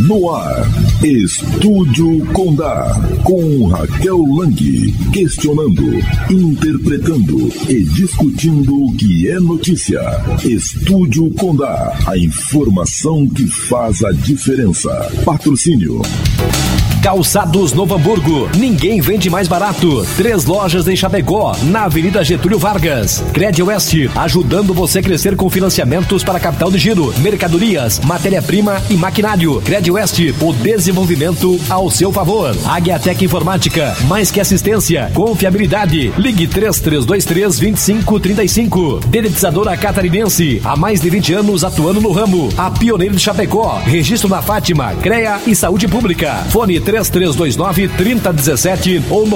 No ar, Estúdio Condá, com Raquel Lang, questionando, interpretando e discutindo o que é notícia. Estúdio Condá, a informação que faz a diferença. Patrocínio Calçados Novo Hamburgo, ninguém vende mais barato. 3 lojas em Chapecó, na Avenida Getúlio Vargas. Credwest, ajudando você a crescer com financiamentos para capital de giro, mercadorias, matéria-prima e maquinário. Credwest, o desenvolvimento ao seu favor. Águiatec Informática, mais que assistência, confiabilidade. Ligue 3323-2535. Dedetizadora Catarinense, há mais de 20 anos atuando no ramo. A pioneira de Chapecó, registro na Fátima, CREA e Saúde Pública. Fone 3329-3017 ou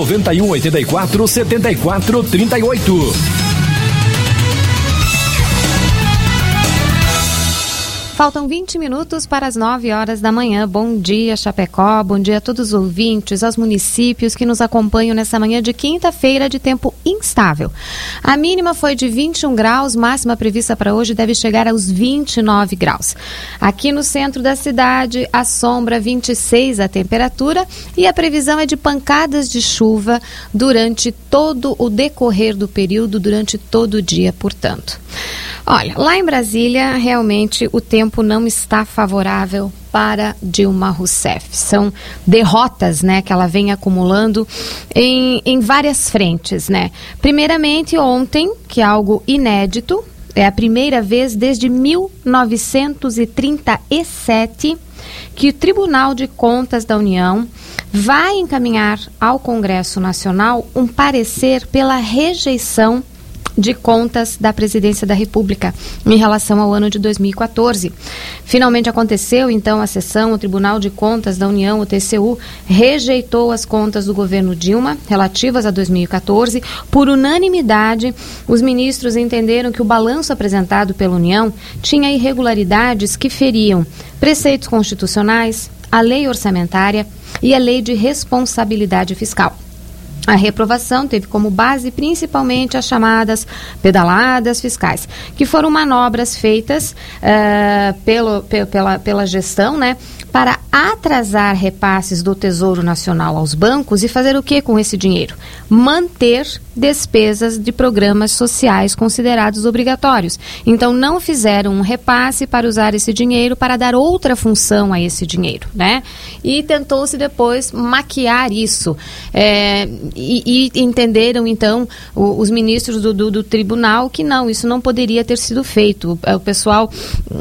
9184-7438. Faltam 20 minutos para as 9 horas da manhã. Bom dia, Chapecó. Bom dia a todos os ouvintes, aos municípios que nos acompanham nessa manhã de quinta-feira de tempo instável. A mínima foi de 21 graus, máxima prevista para hoje deve chegar aos 29 graus. Aqui no centro da cidade, a sombra 26 a temperatura e a previsão é de pancadas de chuva durante todo o decorrer do período, durante todo o dia, portanto. Olha, lá em Brasília, realmente o tempo não está favorável para Dilma Rousseff. São derrotas, né, que ela vem acumulando em várias frentes, né? Primeiramente, ontem, que é algo inédito, é a primeira vez desde 1937 que o Tribunal de Contas da União vai encaminhar ao Congresso Nacional um parecer pela rejeição de contas da Presidência da República em relação ao ano de 2014. Finalmente aconteceu, então, a sessão. O Tribunal de Contas da União, o TCU, rejeitou as contas do governo Dilma relativas a 2014. Por unanimidade, os ministros entenderam que o balanço apresentado pela União tinha irregularidades que feriam preceitos constitucionais, a lei orçamentária e a lei de responsabilidade fiscal. A reprovação teve como base principalmente as chamadas pedaladas fiscais, que foram manobras feitas pela gestão, né, para atrasar repasses do Tesouro Nacional aos bancos e fazer o que com esse dinheiro? Manter despesas de programas sociais considerados obrigatórios. Então, não fizeram um repasse para usar esse dinheiro para dar outra função a esse dinheiro, né? E tentou-se depois maquiar isso. E entenderam, então, os ministros do tribunal que não, isso não poderia ter sido feito. O pessoal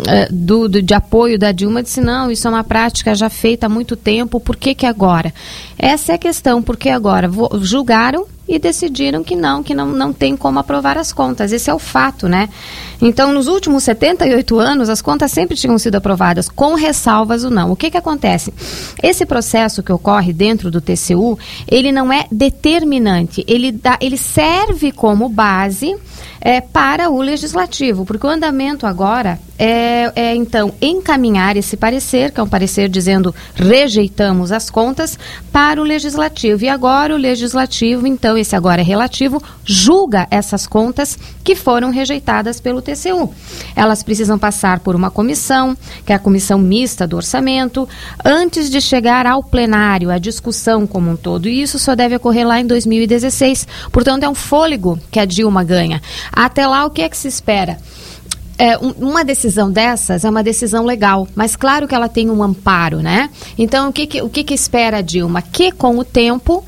de apoio da Dilma disse, não, isso é uma prática já feita há muito tempo, por que agora? Essa é a questão, por que agora? Julgaram e decidiram que não tem como aprovar as contas. Esse é o fato, né? Então, nos últimos 78 anos, as contas sempre tinham sido aprovadas, com ressalvas ou não. O que acontece? Esse processo que ocorre dentro do TCU, ele não é determinante, ele serve como base para o legislativo, porque o andamento agora então, encaminhar esse parecer, que é um parecer dizendo rejeitamos as contas, para o legislativo. E agora o legislativo, então, esse agora é relativo, julga essas contas que foram rejeitadas pelo TCU. Elas precisam passar por uma comissão, que é a comissão mista do orçamento, antes de chegar ao plenário, a discussão como um todo. E isso só deve ocorrer lá em 2016. Portanto, é um fôlego que a Dilma ganha. Até lá, o que é que se espera? Uma decisão dessas é uma decisão legal, mas claro que ela tem um amparo, né? Então, o que espera a Dilma? Que com o tempo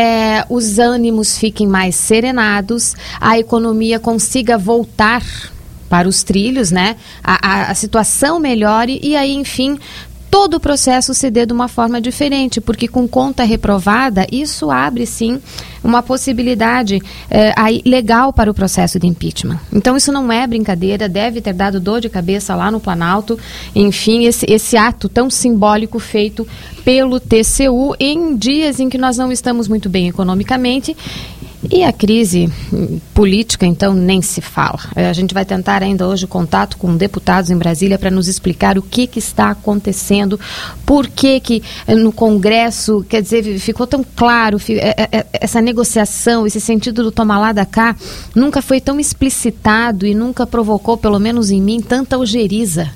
os ânimos fiquem mais serenados, a economia consiga voltar para os trilhos, né? A situação melhore e aí, enfim, todo o processo se dê de uma forma diferente, porque com conta reprovada, isso abre sim uma possibilidade legal para o processo de impeachment. Então isso não é brincadeira, deve ter dado dor de cabeça lá no Planalto, enfim, esse ato tão simbólico feito pelo TCU em dias em que nós não estamos muito bem economicamente. E a crise política, então, nem se fala. A gente vai tentar ainda hoje contato com deputados em Brasília para nos explicar o que está acontecendo, por que no Congresso, quer dizer, ficou tão claro, essa negociação, esse sentido do toma lá da cá, nunca foi tão explicitado e nunca provocou, pelo menos em mim, tanta ojeriza.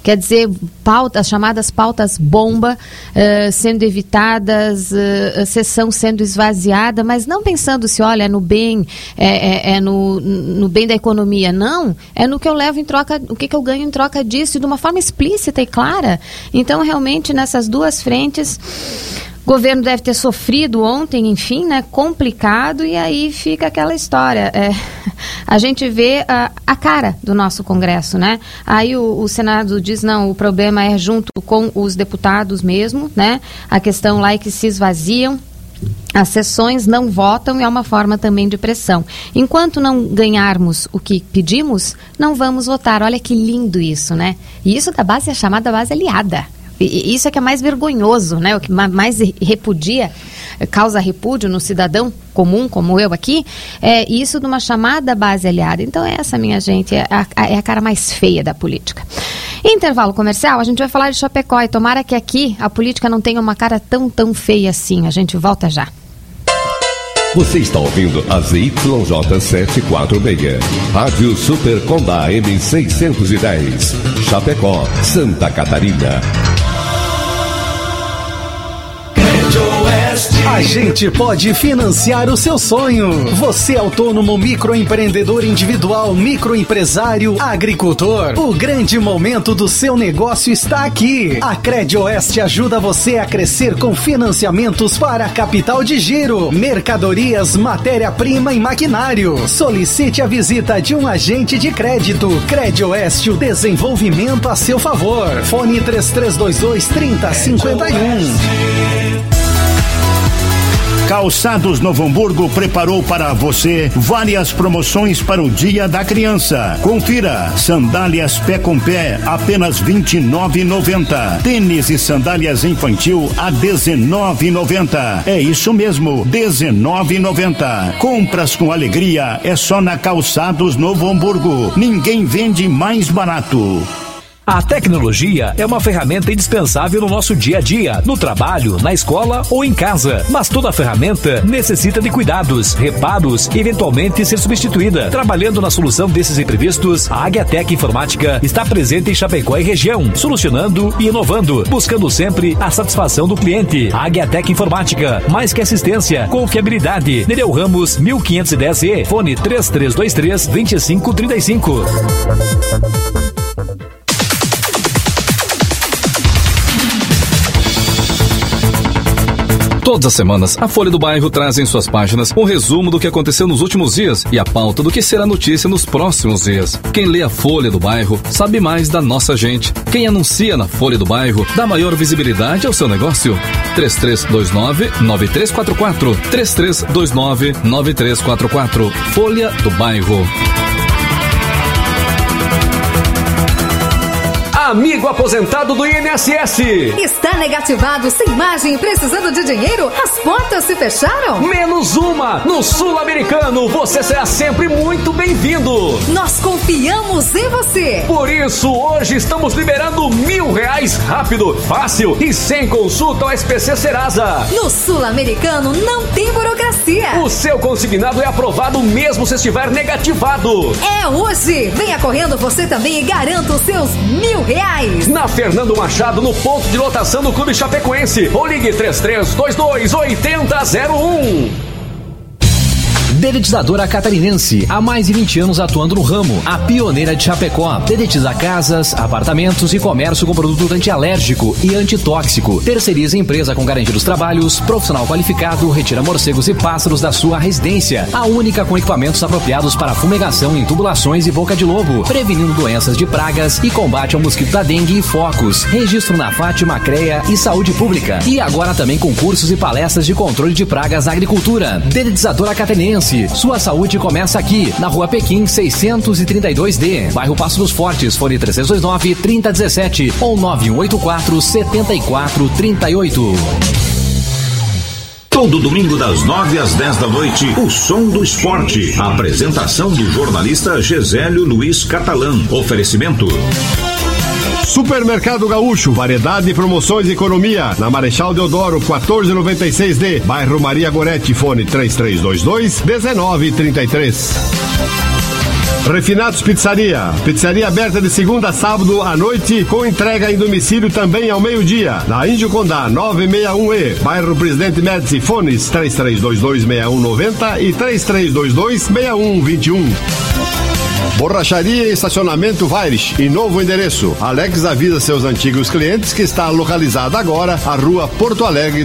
Quer dizer, as chamadas pautas bomba sendo evitadas, sessão sendo esvaziada, mas não pensando se, olha, é no bem, no bem da economia. Não, é no que eu levo em troca, o que eu ganho em troca disso, de uma forma explícita e clara. Então, realmente, nessas duas frentes, o governo deve ter sofrido ontem, enfim, né, complicado, e aí fica aquela história. A gente vê a cara do nosso Congresso, né? Aí o Senado diz, não, o problema é junto com os deputados mesmo, né? A questão lá é que se esvaziam, as sessões não votam e é uma forma também de pressão. Enquanto não ganharmos o que pedimos, não vamos votar. Olha que lindo isso, né? E isso da base é chamada base aliada. E isso é que é mais vergonhoso, né? O que mais causa repúdio no cidadão comum, como eu aqui, é isso de uma chamada base aliada. Então essa, minha gente, é a cara mais feia da política. Em intervalo comercial, a gente vai falar de Chapecó e tomara que aqui a política não tenha uma cara tão feia assim. A gente volta já. Você está ouvindo a ZYJ 746, Rádio Super Condá M610, Chapecó, Santa Catarina. A gente pode financiar o seu sonho. Você autônomo, microempreendedor individual, microempresário, agricultor. O grande momento do seu negócio está aqui. A CredOeste ajuda você a crescer com financiamentos para capital de giro, mercadorias, matéria-prima e maquinário. Solicite a visita de um agente de crédito. CredOeste, o desenvolvimento a seu favor. Fone 3322-3051. Calçados Novo Hamburgo preparou para você várias promoções para o Dia da Criança. Confira: sandálias pé com pé, apenas R$29,90. Tênis e sandálias infantil a R$19,90. É isso mesmo, R$19,90. Compras com alegria é só na Calçados Novo Hamburgo. Ninguém vende mais barato. A tecnologia é uma ferramenta indispensável no nosso dia a dia, no trabalho, na escola ou em casa. Mas toda ferramenta necessita de cuidados, reparos e eventualmente ser substituída. Trabalhando na solução desses imprevistos, a Águiatec Informática está presente em Chapecó e região, solucionando e inovando, buscando sempre a satisfação do cliente. A Águiatec Informática, mais que assistência, confiabilidade. Nereu Ramos, 1510E, fone 3323-2535. Todas as semanas, a Folha do Bairro traz em suas páginas um resumo do que aconteceu nos últimos dias e a pauta do que será notícia nos próximos dias. Quem lê a Folha do Bairro sabe mais da nossa gente. Quem anuncia na Folha do Bairro dá maior visibilidade ao seu negócio. 3329-9344. 3329-9344. Folha do Bairro. Amigo aposentado do INSS. Está negativado, sem margem e precisando de dinheiro? As portas se fecharam? Menos uma. No Sul-Americano, você será sempre muito bem-vindo. Nós confiamos em você. Por isso, hoje estamos liberando R$1.000 rápido, fácil e sem consulta ao SPC Serasa. No Sul-Americano não tem burocracia. O seu consignado é aprovado mesmo se estiver negativado. É hoje. Venha correndo você também e garanta os seus R$1.000. Na Fernando Machado, no ponto de lotação do Clube Chapecoense. Ou ligue 3322-8001. Dedetizadora Catarinense, há mais de 20 anos atuando no ramo, a pioneira de Chapecó. Dedetiza casas, apartamentos e comércio com produto antialérgico e antitóxico. Terceiriza empresa com garantia dos trabalhos, profissional qualificado, retira morcegos e pássaros da sua residência. A única com equipamentos apropriados para fumigação em tubulações e boca de lobo, prevenindo doenças de pragas e combate ao mosquito da dengue e focos. Registro na Fátima, CREA e Saúde Pública. E agora também com cursos e palestras de controle de pragas na agricultura. Dedetizadora Catarinense. Sua saúde começa aqui, na Rua Pequim 632D, bairro Passo dos Fortes, fone 3329-3017 ou 9184-7438. Todo domingo das 9 às 10 da noite, o Som do Esporte. A apresentação do jornalista Gesélio Luiz Catalã. Oferecimento Supermercado Gaúcho, variedade, promoções e economia. Na Marechal Deodoro, 1496D, bairro Maria Goretti, fone 3322-1933. Refinados Pizzaria. Pizzaria aberta de segunda a sábado à noite, com entrega em domicílio também ao meio-dia. Na Índio Condá, 961E, bairro Presidente Médici. Fones 3322-6190 e 3322-6121. Borracharia e estacionamento Vaires e novo endereço. Alex avisa seus antigos clientes que está localizada agora a rua Porto Alegre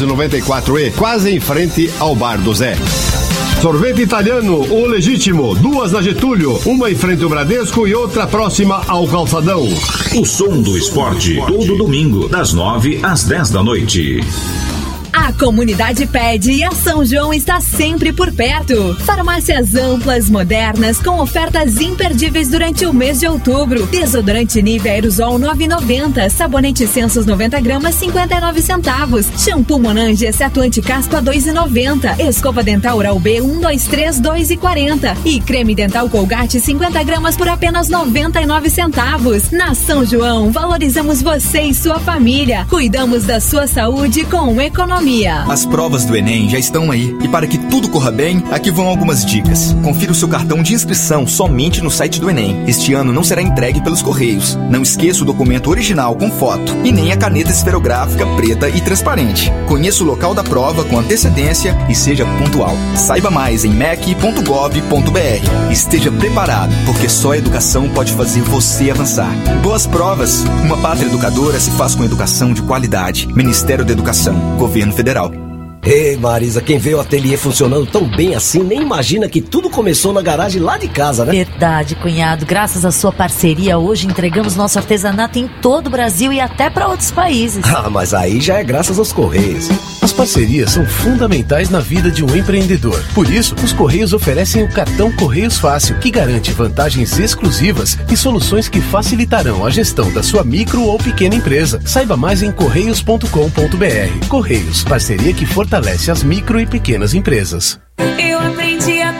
294E, quase em frente ao Bar do Zé. Sorvete italiano, o legítimo, 2 na Getúlio, uma em frente ao Bradesco e outra próxima ao Calçadão. O som do esporte, todo domingo, das 9 às 10 da noite. A comunidade pede e a São João está sempre por perto. Farmácias amplas, modernas, com ofertas imperdíveis durante o mês de outubro. Desodorante Nivea Aerosol 9,90. Sabonete Sensos 90 gramas 59 centavos. Shampoo Monange exceto anticaspa 2,90. Escova dental Oral B 123 2,40. E creme dental Colgate 50 gramas por apenas 99 centavos. Na São João, valorizamos você e sua família. Cuidamos da sua saúde com economia. As provas do Enem já estão aí. E para que tudo corra bem, aqui vão algumas dicas. Confira o seu cartão de inscrição somente no site do Enem. Este ano não será entregue pelos Correios. Não esqueça o documento original com foto e nem a caneta esferográfica preta e transparente. Conheça o local da prova com antecedência e seja pontual. Saiba mais em mec.gov.br. Esteja preparado, porque só a educação pode fazer você avançar. Boas provas! Uma pátria educadora se faz com educação de qualidade. Ministério da Educação, Governo Federal. Ei, Marisa, quem vê o ateliê funcionando tão bem assim nem imagina que tudo começou na garagem lá de casa, né? Verdade, cunhado. Graças à sua parceria, hoje entregamos nosso artesanato em todo o Brasil e até para outros países. Ah, mas aí já é graças aos Correios. As parcerias são fundamentais na vida de um empreendedor. Por isso, os Correios oferecem o cartão Correios Fácil, que garante vantagens exclusivas e soluções que facilitarão a gestão da sua micro ou pequena empresa. Saiba mais em correios.com.br. Correios, parceria que fortalece as micro e pequenas empresas. Eu aprendi a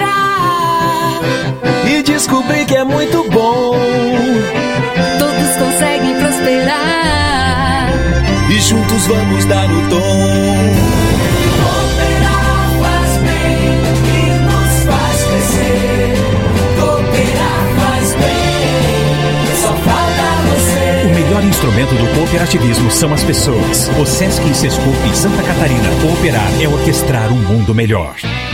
cooperar e descobri que é muito bom. Todos conseguem prosperar e juntos vamos dar o tom. Cooperar faz bem e nos faz crescer. Cooperar faz bem, só falta você. O melhor instrumento do cooperativismo são as pessoas. O Sesc e Sescoop em Santa Catarina. Cooperar é orquestrar um mundo melhor.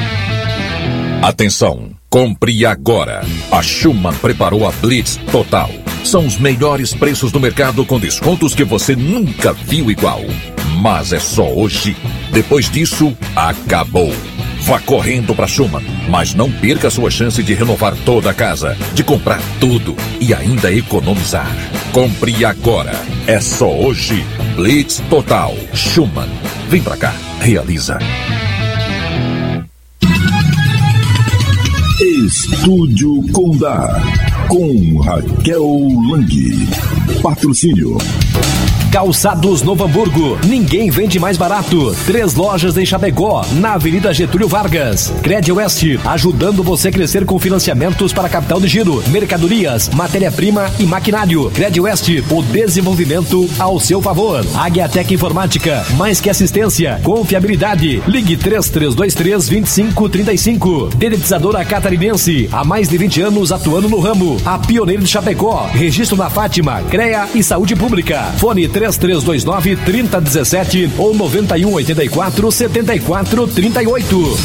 Atenção, compre agora. A Schumann preparou a Blitz Total. São os melhores preços do mercado com descontos que você nunca viu igual. Mas é só hoje. Depois disso, acabou. Vá correndo para Schumann, mas não perca a sua chance de renovar toda a casa, de comprar tudo e ainda economizar. Compre agora. É só hoje. Blitz Total. Schumann. Vem pra cá. Realiza. Estúdio Condá, com Raquel Lang. Patrocínio. Calçados Novo Hamburgo, ninguém vende mais barato. 3 lojas em Chapecó, na Avenida Getúlio Vargas. Crédito Oeste, ajudando você a crescer com financiamentos para capital de giro, mercadorias, matéria-prima e maquinário. Crédito Oeste, o desenvolvimento ao seu favor. Águia-Tec Informática, mais que assistência, confiabilidade. Ligue 3323-2535. Dedetizadora Catarinense, há mais de 20 anos atuando no ramo. A pioneira de Chapecó, registro na Fátima, CREA e Saúde Pública. Fone 3329-3017 ou 9184-7438.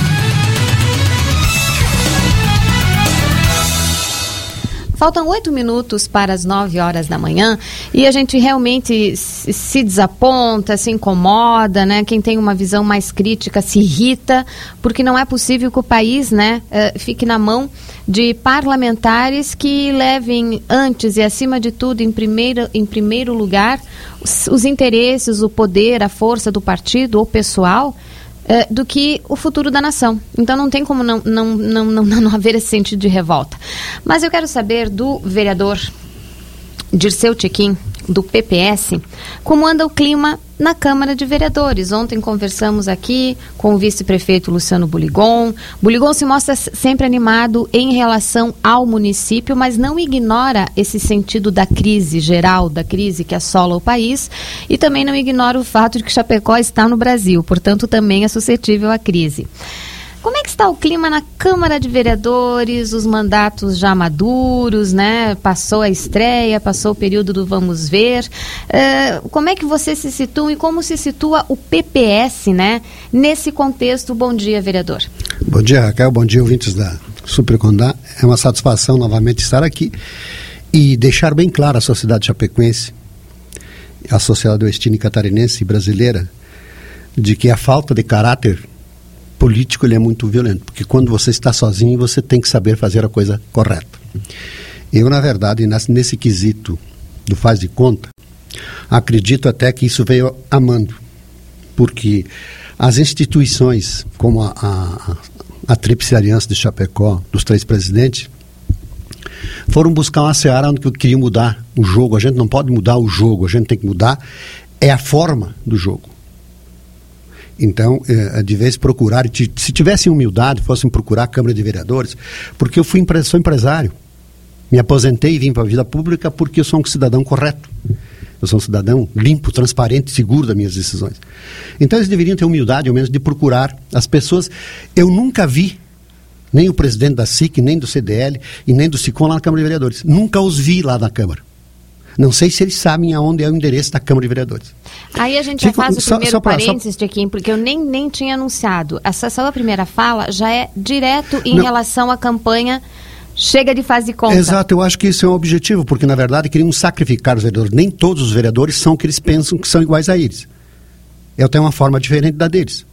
Faltam 8 minutos para as 9 horas da manhã e a gente realmente se desaponta, se incomoda, né? Quem tem uma visão mais crítica se irrita, porque não é possível que o país, né, fique na mão de parlamentares que levem antes e acima de tudo, em primeiro lugar, os interesses, o poder, a força do partido ou pessoal, do que o futuro da nação. Então não tem como não haver esse sentido de revolta. Mas eu quero saber do vereador Dirceu Tequim, do PPS, como anda o clima na Câmara de Vereadores. Ontem conversamos aqui com o vice-prefeito Luciano Buligon. Buligon se mostra sempre animado em relação ao município, mas não ignora esse sentido da crise geral, da crise que assola o país, e também não ignora o fato de que Chapecó está no Brasil, portanto também é suscetível à crise. Como é que está está o clima na Câmara de Vereadores, os mandatos já maduros, né? Passou a estreia, passou o período do vamos ver. Como é que você se situa e como se situa o PPS, né? Nesse contexto. Bom dia, vereador. Bom dia, Raquel. Bom dia, ouvintes da Super Condá. É uma satisfação novamente estar aqui e deixar bem claro à sociedade chapecoense, à sociedade oestina e catarinense e brasileira, de que a falta de caráter político ele é muito violento, porque quando você está sozinho, você tem que saber fazer a coisa correta. Eu, na verdade, nesse quesito do faz de conta, acredito até que isso veio amando, porque as instituições, como a Tríplice Aliança de Chapecó, dos 3 presidentes, foram buscar uma seara onde queriam mudar o jogo. A gente não pode mudar o jogo, a gente tem que mudar a forma do jogo. Então, de vez procurar, se tivessem humildade, fossem procurar a Câmara de Vereadores, porque eu sou empresário, me aposentei e vim para a vida pública porque eu sou um cidadão correto. Eu sou um cidadão limpo, transparente, seguro das minhas decisões. Então, eles deveriam ter humildade, ao menos, de procurar as pessoas. Eu nunca vi nem o presidente da SIC, nem do CDL e nem do SICOM lá na Câmara de Vereadores. Nunca os vi lá na Câmara. Não sei se eles sabem aonde é o endereço da Câmara de Vereadores. Aí a gente já faz o primeiro parênteses, Tiquinho, porque eu nem tinha anunciado. Essa sua primeira fala já é direto em relação à campanha Chega de Faz de Conta. Exato, eu acho que isso é um objetivo, porque na verdade queriam sacrificar os vereadores. Nem todos os vereadores são o que eles pensam que são iguais a eles. Eu tenho uma forma diferente da deles.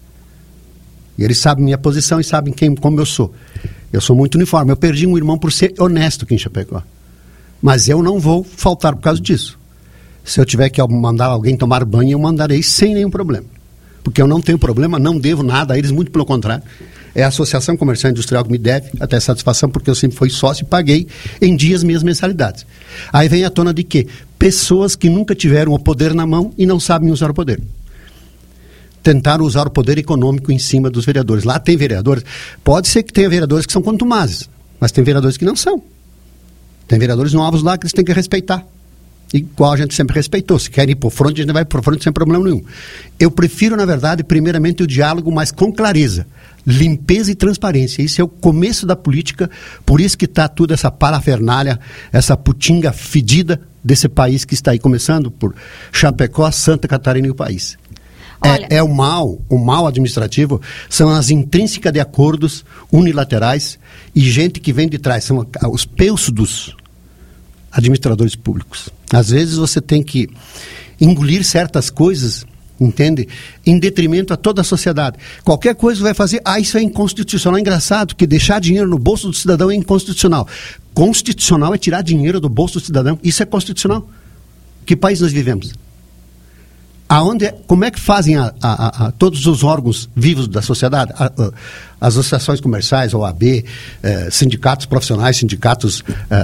E eles sabem minha posição e sabem como eu sou. Eu sou muito uniforme. Eu perdi um irmão por ser honesto aqui em Chapecó. Mas eu não vou faltar por causa disso. Se eu tiver que mandar alguém tomar banho, eu mandarei sem nenhum problema. Porque eu não tenho problema, não devo nada a eles, muito pelo contrário. É a Associação Comercial e Industrial que me deve até satisfação, porque eu sempre fui sócio e paguei em dias minhas mensalidades. Aí vem à tona de quê? Pessoas que nunca tiveram o poder na mão e não sabem usar o poder. Tentaram usar o poder econômico em cima dos vereadores. Lá tem vereadores, pode ser que tenha vereadores que são contumazes, mas tem vereadores que não são. Tem vereadores novos lá que eles têm que respeitar. Igual a gente sempre respeitou. Se querem ir por frente, a gente vai por frente sem problema nenhum. Eu prefiro, na verdade, primeiramente o diálogo, mas com clareza, limpeza e transparência. Isso é o começo da política, por isso que está tudo essa parafernália, essa putinga fedida desse país que está aí começando por Chapecó, Santa Catarina e o país. É o mal administrativo são as intrínsecas de acordos unilaterais e gente que vem de trás, são os peusos dos administradores públicos. Às vezes você tem que engolir certas coisas, entende? Em detrimento a toda a sociedade. Qualquer coisa vai fazer, isso é inconstitucional. É engraçado que deixar dinheiro no bolso do cidadão é inconstitucional. Constitucional é tirar dinheiro do bolso do cidadão. Isso é constitucional. Que país nós vivemos? Como é que fazem todos os órgãos vivos da sociedade, as associações comerciais, OAB, sindicatos profissionais, sindicatos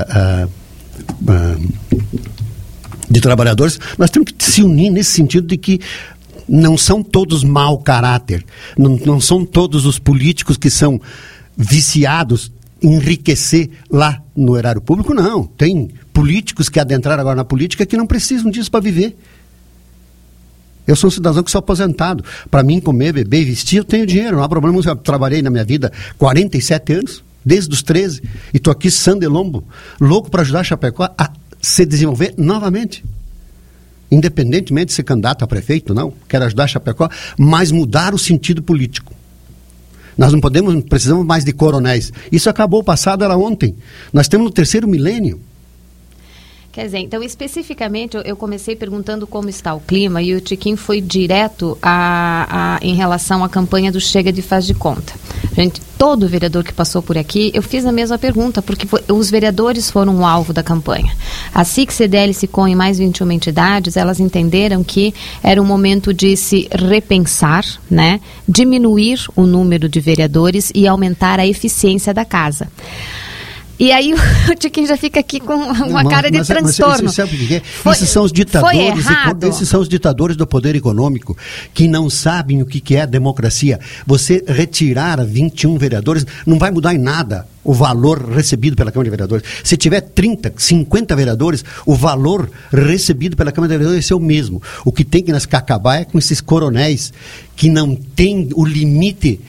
de trabalhadores, nós temos que se unir nesse sentido de que não são todos mau caráter, não são todos os políticos que são viciados em enriquecer lá no erário público, não. Tem políticos que adentraram agora na política que não precisam disso para viver. Eu sou um cidadão que sou aposentado. Para mim, comer, beber e vestir, eu tenho dinheiro. Não há problema. Eu trabalhei na minha vida 47 anos, desde os 13, e estou aqui sã de lombo, louco para ajudar a Chapecó a se desenvolver novamente. Independentemente de ser candidato a prefeito, não. Quero ajudar a Chapecó, mas mudar o sentido político. Nós não precisamos mais de coronéis. Isso acabou, o passado era ontem. Nós temos no 3º milênio. Quer dizer, então, especificamente, eu comecei perguntando como está o clima e o Tiquinho foi direto em relação à campanha do Chega de Faz de Conta. Gente, todo vereador que passou por aqui, eu fiz a mesma pergunta, porque os vereadores foram o alvo da campanha. A SIC, CDL, SICOM e mais 21 entidades, elas entenderam que era um momento de se repensar, né, diminuir o número de vereadores e aumentar a eficiência da casa. E aí o Tiquinho já fica aqui com uma cara de transtorno. Mas sabe o que é? Esses são os ditadores, esses são os ditadores do poder econômico que não sabem o que é a democracia. Você retirar 21 vereadores não vai mudar em nada o valor recebido pela Câmara de Vereadores. Se tiver 30, 50 vereadores, o valor recebido pela Câmara de Vereadores vai ser o mesmo. O que tem que acabar é com esses coronéis que não têm o limite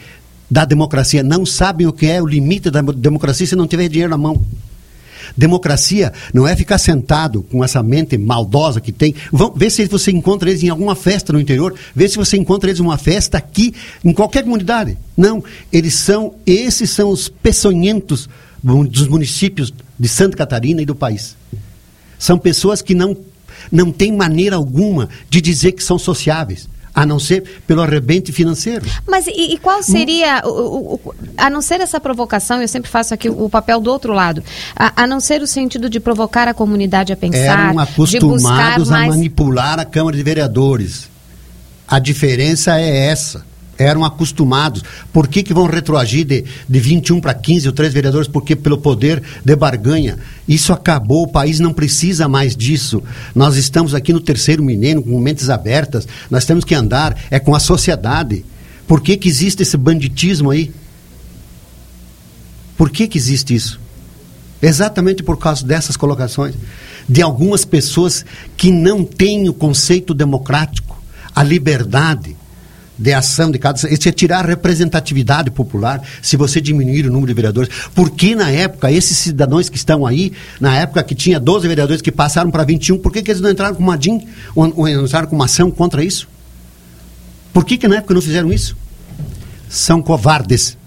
da democracia. Não sabem o que é o limite da democracia se não tiver dinheiro na mão. Democracia não é ficar sentado com essa mente maldosa que tem. Vê se você encontra eles em alguma festa no interior. Vê se você encontra eles em uma festa aqui, em qualquer comunidade. Não, esses são os peçonhentos dos municípios de Santa Catarina e do país. São pessoas que não têm maneira alguma de dizer que são sociáveis, a não ser pelo arrebente financeiro. Mas e qual seria, a não ser essa provocação, eu sempre faço aqui o papel do outro lado, a não ser o sentido de provocar a comunidade a pensar, eram acostumados a manipular a Câmara de Vereadores. A diferença é essa. Eram acostumados. Por que vão retroagir de 21 para 15 ou 3 vereadores? Porque pelo poder de barganha. Isso acabou, o país não precisa mais disso. Nós estamos aqui no terceiro milênio, com mentes abertas. Nós temos que andar com a sociedade. Por que existe esse banditismo aí? Por que existe isso? Exatamente por causa dessas colocações. De algumas pessoas que não têm o conceito democrático, a liberdade de ação de cada... Isso é tirar a representatividade popular se você diminuir o número de vereadores. Porque na época, esses cidadãos que estão aí, na época que tinha 12 vereadores que passaram para 21, por que eles não entraram com uma DIN ou entraram com uma ação contra isso? Por que na época não fizeram isso? São covardes.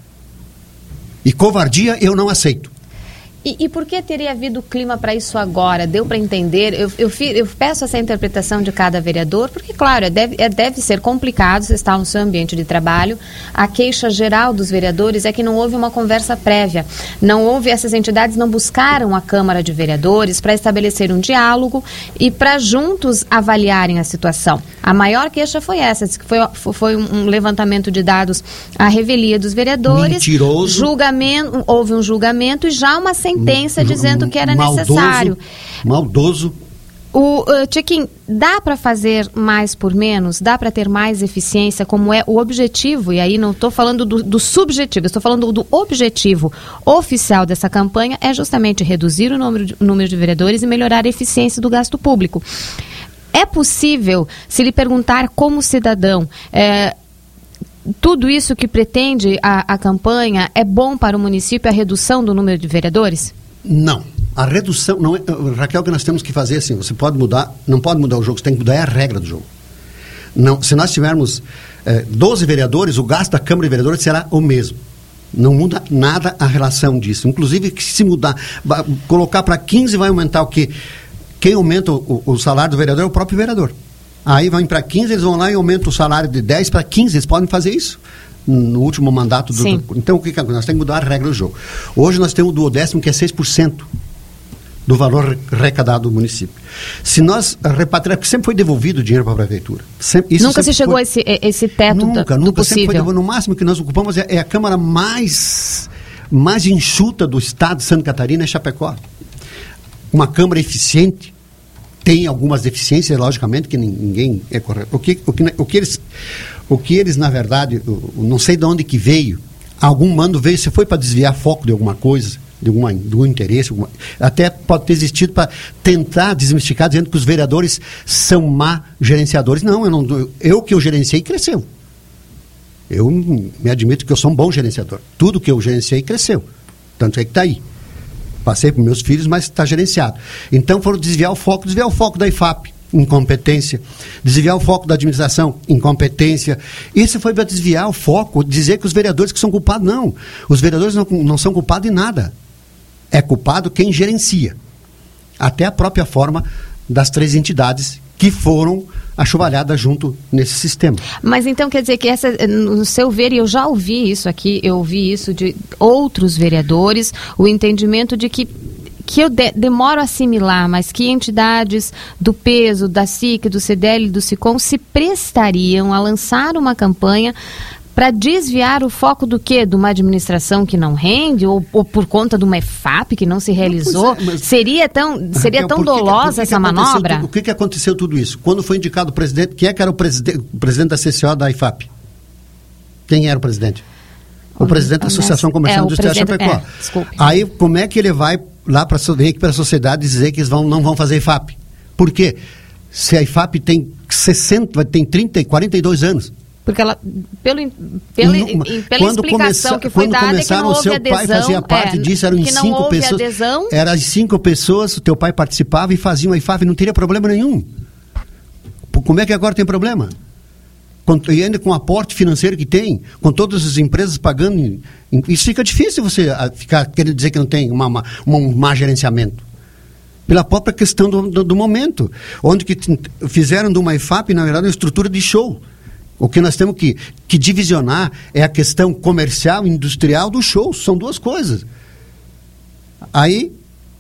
E covardia eu não aceito. E por que teria havido clima para isso agora? Deu para entender? Eu peço essa interpretação de cada vereador, porque, claro, deve ser complicado você estar no seu ambiente de trabalho. A queixa geral dos vereadores é que não houve uma conversa prévia. Não houve, essas entidades não buscaram a Câmara de Vereadores para estabelecer um diálogo e para juntos avaliarem a situação. A maior queixa foi essa, que foi um levantamento de dados à revelia dos vereadores. Mentiroso. Houve um julgamento e já uma sentença dizendo que era necessário. Maldoso. Tiquim, dá para fazer mais por menos? Dá para ter mais eficiência, como é o objetivo? E aí não estou falando do subjetivo, estou falando do objetivo oficial dessa campanha, é justamente reduzir o número de vereadores e melhorar a eficiência do gasto público. É possível, se lhe perguntar como cidadão, tudo isso que pretende a campanha é bom para o município, a redução do número de vereadores? Não. A redução, não é, Raquel, o que nós temos que fazer assim, você pode mudar, não pode mudar o jogo, você tem que mudar a regra do jogo. Não, se nós tivermos 12 vereadores, o gasto da Câmara de Vereadores será o mesmo. Não muda nada a relação disso. Inclusive, se mudar, colocar para 15 vai aumentar o quê? Quem aumenta o salário do vereador é o próprio vereador. Aí vão para 15, eles vão lá e aumentam o salário de 10 para 15, eles podem fazer isso no último mandato. Então, o que nós temos que mudar a regra do jogo. Hoje nós temos o duodécimo, que é 6% do valor arrecadado do município. Se nós repatriar, porque sempre foi devolvido o dinheiro para a prefeitura. Nunca se chegou a esse teto do possível? Sempre foi devolvido. No máximo que nós ocupamos é a Câmara mais enxuta do estado de Santa Catarina, é Chapecó. Uma Câmara eficiente, tem algumas deficiências, logicamente, que ninguém é correto. O que eles, na verdade, não sei de onde que veio, algum mando veio, se foi para desviar foco de alguma coisa, de algum interesse, até pode ter existido para tentar desmistificar, dizendo que os vereadores são má gerenciadores. Não, eu que eu gerenciei cresceu. Eu me admito que eu sou um bom gerenciador. Tudo que eu gerenciei cresceu. Tanto é que está aí. Passei para meus filhos, mas está gerenciado. Então foram desviar o foco da IFAP, incompetência. Desviar o foco da administração, incompetência. Isso foi para desviar o foco, dizer que os vereadores que são culpados, não. Os vereadores não são culpados em nada. É culpado quem gerencia. Até a própria forma das 3 entidades que foram achuvalhadas junto nesse sistema. Mas então quer dizer que no seu ver, e eu já ouvi isso aqui, eu ouvi isso de outros vereadores, o entendimento de que eu demoro a assimilar, mas que entidades do peso, da SIC, do CDL e do SICOM se prestariam a lançar uma campanha para desviar o foco do quê? De uma administração que não rende? Ou por conta de uma EFAP que não se realizou? Seria tão dolosa essa manobra? O que aconteceu tudo isso? Quando foi indicado o presidente, quem é que era o presidente da CCO da IFAP? Quem era o presidente? O presidente da Associação Comercial Industrial Chapecó. Aí, como é que ele vai lá para a sociedade dizer que eles não vão fazer IFAP? Por quê? Se a IFAP tem 42 anos, Porque ela, pela explicação que foi dada, é que não houve seu adesão. Pai fazia parte disso, eram que não 5 houve pessoas. Adesão. Eram 5 pessoas, o teu pai participava e fazia uma IFAF, não teria problema nenhum. Como é que agora tem problema? E ainda com o aporte financeiro que tem, com todas as empresas pagando, isso fica difícil você ficar querendo dizer que não tem um má gerenciamento. Pela própria questão do momento, onde que fizeram de uma IFAP, na verdade, uma estrutura de show. O que nós temos que divisionar é a questão comercial e industrial do show, são duas coisas. Aí,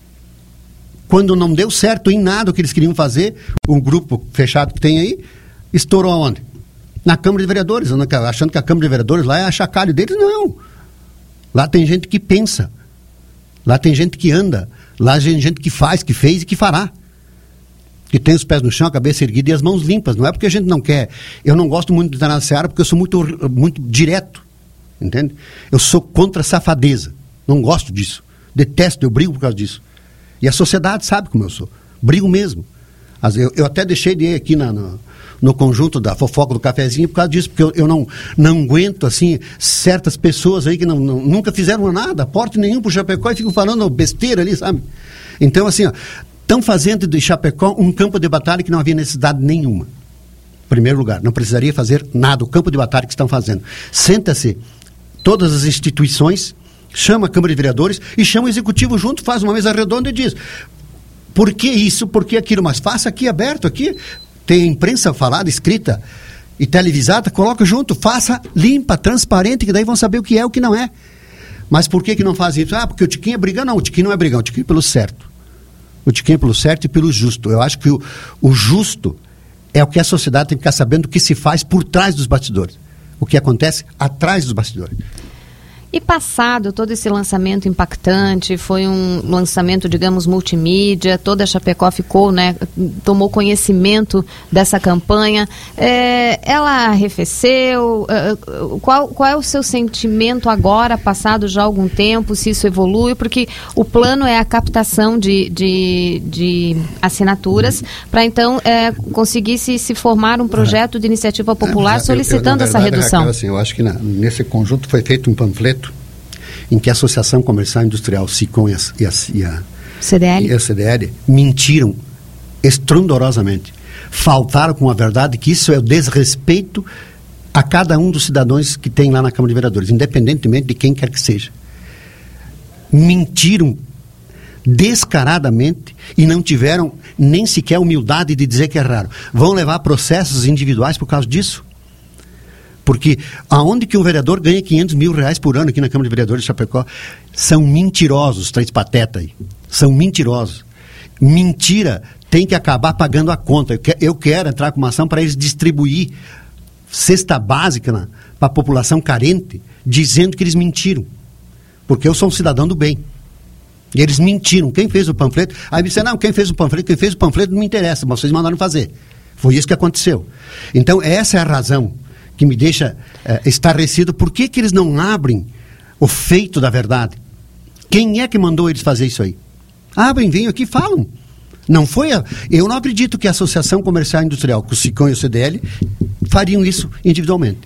quando não deu certo em nada o que eles queriam fazer, um grupo fechado que tem aí, estourou aonde? Na Câmara de Vereadores, achando que a Câmara de Vereadores lá é a chacalho deles. Não. Lá tem gente que pensa. Lá tem gente que anda. Lá tem gente que faz, que fez e que fará. Que tem os pés no chão, a cabeça erguida e as mãos limpas. Não é porque a gente não quer. Eu não gosto muito de estar na seara porque eu sou muito direto. Entende? Eu sou contra a safadeza. Não gosto disso. Detesto, eu brigo por causa disso. E a sociedade sabe como eu sou. Brigo mesmo. Eu até deixei de ir aqui no conjunto da fofoca do cafezinho por causa disso, porque eu não aguento, assim, certas pessoas aí que nunca fizeram nada, aporte nenhum pro Chapecó e ficam falando besteira ali, sabe? Então, assim, estão fazendo de Chapecó um campo de batalha que não havia necessidade nenhuma. Em primeiro lugar, não precisaria fazer nada, o campo de batalha que estão fazendo. Senta-se todas as instituições, chama a Câmara de Vereadores e chama o Executivo junto, faz uma mesa redonda e diz: por que isso, por que aquilo? Mas faça aqui, aberto aqui. Tem a imprensa falada, escrita e televisada, coloca junto, faça limpa, transparente, que daí vão saber o que é e o que não é. Mas por que não faz isso? Porque o Tiquinho é brigão. Não, o Tiquinho não é brigão, o Tiquinho é pelo certo. O Tiquinho é pelo certo e pelo justo. Eu acho que o justo é o que a sociedade tem que ficar sabendo o que se faz por trás dos bastidores. O que acontece atrás dos bastidores. E passado todo esse lançamento impactante, foi um lançamento, digamos, multimídia, toda a Chapecó ficou, né, tomou conhecimento dessa campanha, ela arrefeceu, qual é o seu sentimento agora, passado já algum tempo, se isso evolui, porque o plano é a captação de assinaturas, para então conseguir se formar um projeto de iniciativa popular solicitando essa redução. Raquel, assim, eu acho que nesse conjunto foi feito um panfleto em que a Associação Comercial e Industrial, SICOM e a CDL mentiram estrondorosamente. Faltaram com a verdade que isso é o desrespeito a cada um dos cidadãos que tem lá na Câmara de Vereadores, independentemente de quem quer que seja. Mentiram descaradamente e não tiveram nem sequer humildade de dizer que erraram. Vão levar processos individuais por causa disso? Porque aonde que um vereador ganha 500 mil reais por ano aqui na Câmara de Vereadores de Chapecó? São mentirosos, três patetas aí. São mentirosos. Mentira tem que acabar pagando a conta. Eu quero entrar com uma ação para eles distribuir cesta básica para a população carente, dizendo que eles mentiram. Porque eu sou um cidadão do bem. E eles mentiram. Quem fez o panfleto? Aí me disseram, não, quem fez o panfleto não me interessa, mas vocês mandaram fazer. Foi isso que aconteceu. Então, essa é a razão que me deixa estarrecido. Por que eles não abrem o feito da verdade? Quem é que mandou eles fazer isso aí? Abrem, vêm aqui e falam. Não foi eu não acredito que a Associação Comercial e Industrial, com o SICOM e o CDL, fariam isso individualmente.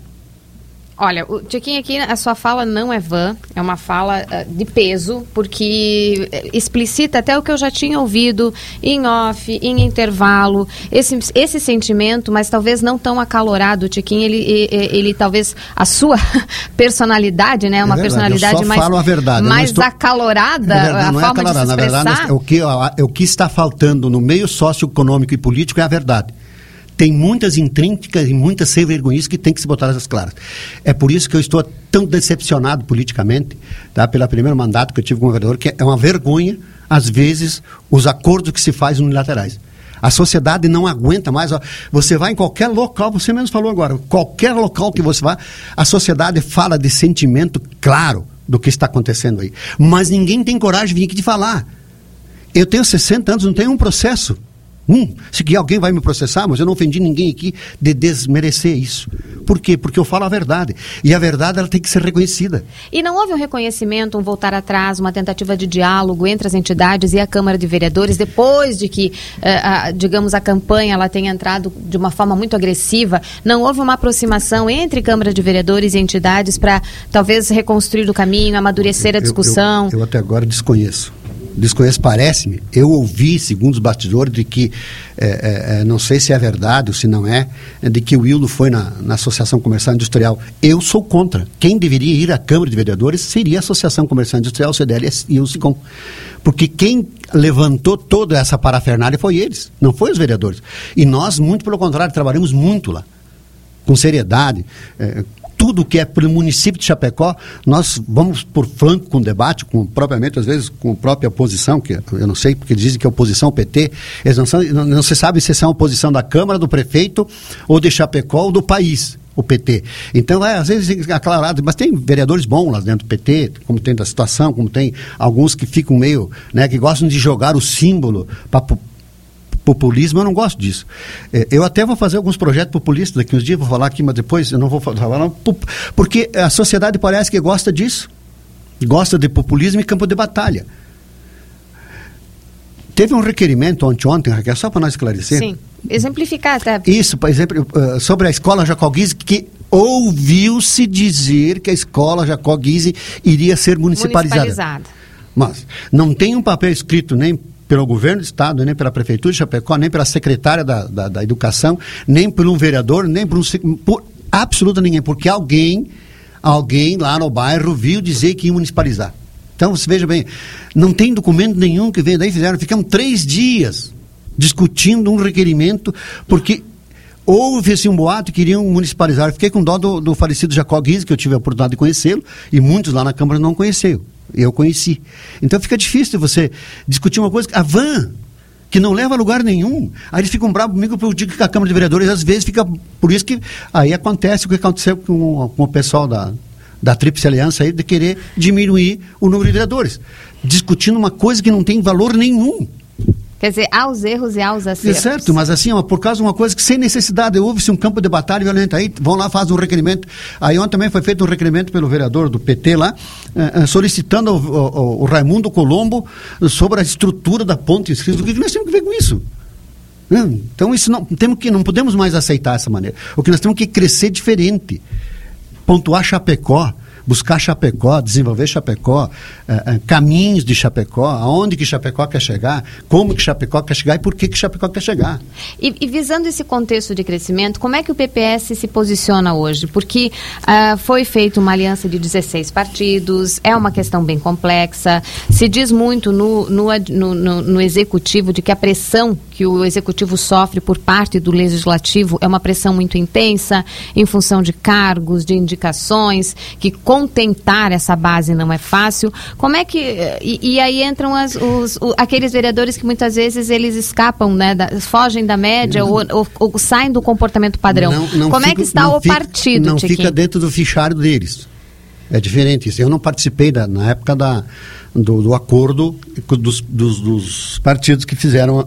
Olha, o Tiquinho, aqui a sua fala não é vã, é uma fala de peso, porque explicita até o que eu já tinha ouvido em off, em intervalo, esse sentimento, mas talvez não tão acalorado. O Tiquinho, ele talvez, a sua personalidade, né, uma personalidade eu só falo a verdade, mais acalorada, a forma de se expressar. Na verdade, o que está faltando no meio socioeconômico e político é a verdade. Tem muitas intrínsecas e muitas sem vergonhices que tem que se botar essas claras. É por isso que eu estou tão decepcionado politicamente, tá? Pelo primeiro mandato que eu tive como vereador, que é uma vergonha, às vezes, os acordos que se fazem unilaterais. A sociedade não aguenta mais. Você vai em qualquer local, você mesmo falou agora, qualquer local que você vá, a sociedade fala de sentimento claro do que está acontecendo aí. Mas ninguém tem coragem de vir aqui te falar. Eu tenho 60 anos, não tenho um processo. Se que alguém vai me processar, mas eu não ofendi ninguém aqui de desmerecer isso. Por quê? Porque eu falo a verdade. E a verdade ela tem que ser reconhecida. E não houve um reconhecimento, um voltar atrás, uma tentativa de diálogo entre as entidades e a Câmara de Vereadores, depois de que, digamos, a campanha ela tenha entrado de uma forma muito agressiva? Não houve uma aproximação entre Câmara de Vereadores e entidades para talvez reconstruir o caminho, amadurecer a discussão? Eu até agora desconheço, parece-me. Eu ouvi, segundo os bastidores, de que, não sei se é verdade ou se não é, de que o Wildo foi na Associação Comercial Industrial. Eu sou contra. Quem deveria ir à Câmara de Vereadores seria a Associação Comercial Industrial, o CDL e o SICOM. Porque quem levantou toda essa parafernália foi eles, não foi os vereadores. E nós, muito pelo contrário, trabalhamos muito lá, com seriedade. Tudo que é para o município de Chapecó, nós vamos por flanco com debate, propriamente, às vezes, com a própria oposição, que eu não sei, porque eles dizem que é oposição ao PT, eles não se sabe se são oposição da Câmara, do prefeito, ou de Chapecó, ou do país, o PT. Então, às vezes, aclarado, mas tem vereadores bons lá dentro do PT, como tem da situação, como tem alguns que ficam meio, né, que gostam de jogar o símbolo para populismo. Eu não gosto disso. Eu até vou fazer alguns projetos populistas daqui uns dias, vou falar aqui, mas depois eu não vou falar, não, porque a sociedade parece que gosta disso. Gosta de populismo e campo de batalha. Teve um requerimento ontem, Raquel, só para nós esclarecer. Sim, exemplificar até. Isso, por exemplo, sobre a escola Jacó Guise, que ouviu-se dizer que a escola Jacó Guise iria ser municipalizada. Mas não tem um papel escrito nem pelo governo do estado, nem pela prefeitura de Chapecó, nem pela secretária da educação, nem por um vereador, nem por absoluta ninguém, porque alguém lá no bairro viu dizer que ia municipalizar. Então, você veja bem, não tem documento nenhum que venha daí, ficamos 3 dias discutindo um requerimento, porque houve-se um boato que queriam municipalizar. Eu fiquei com dó do falecido Jacó Guise, que eu tive a oportunidade de conhecê-lo, e muitos lá na Câmara não conheceram. Eu conheci. Então fica difícil você discutir uma coisa, a van, que não leva a lugar nenhum. Aí eles ficam bravos comigo porque eu digo que a Câmara de Vereadores às vezes fica, por isso que aí acontece o que aconteceu com o pessoal da Tríplice Aliança aí, de querer diminuir o número de vereadores, discutindo uma coisa que não tem valor nenhum. Quer dizer, há os erros e há os acertos. É certo, mas assim, por causa de uma coisa que sem necessidade, houve-se um campo de batalha violento, aí vão lá, fazem um requerimento. Aí ontem também foi feito um requerimento pelo vereador do PT lá, solicitando o Raimundo Colombo sobre a estrutura da ponte. O que nós temos que ver com isso? Então isso não podemos mais aceitar dessa maneira. O que nós temos que crescer diferente, pontuar Chapecó, buscar Chapecó, desenvolver Chapecó, caminhos de Chapecó, aonde que Chapecó quer chegar, como que Chapecó quer chegar e por que Chapecó quer chegar. E visando esse contexto de crescimento, como é que o PPS se posiciona hoje? Porque foi feita uma aliança de 16 partidos, é uma questão bem complexa, se diz muito no Executivo de que a pressão que o Executivo sofre por parte do Legislativo é uma pressão muito intensa, em função de cargos, de indicações, que contentar essa base não é fácil. Como é que... E aí entram aqueles vereadores que muitas vezes eles escapam, né, fogem da média ou saem do comportamento padrão. Como é que está o partido, Não Tiquinho? Fica dentro do fichário deles. É diferente isso. Eu não participei na época do acordo dos partidos que fizeram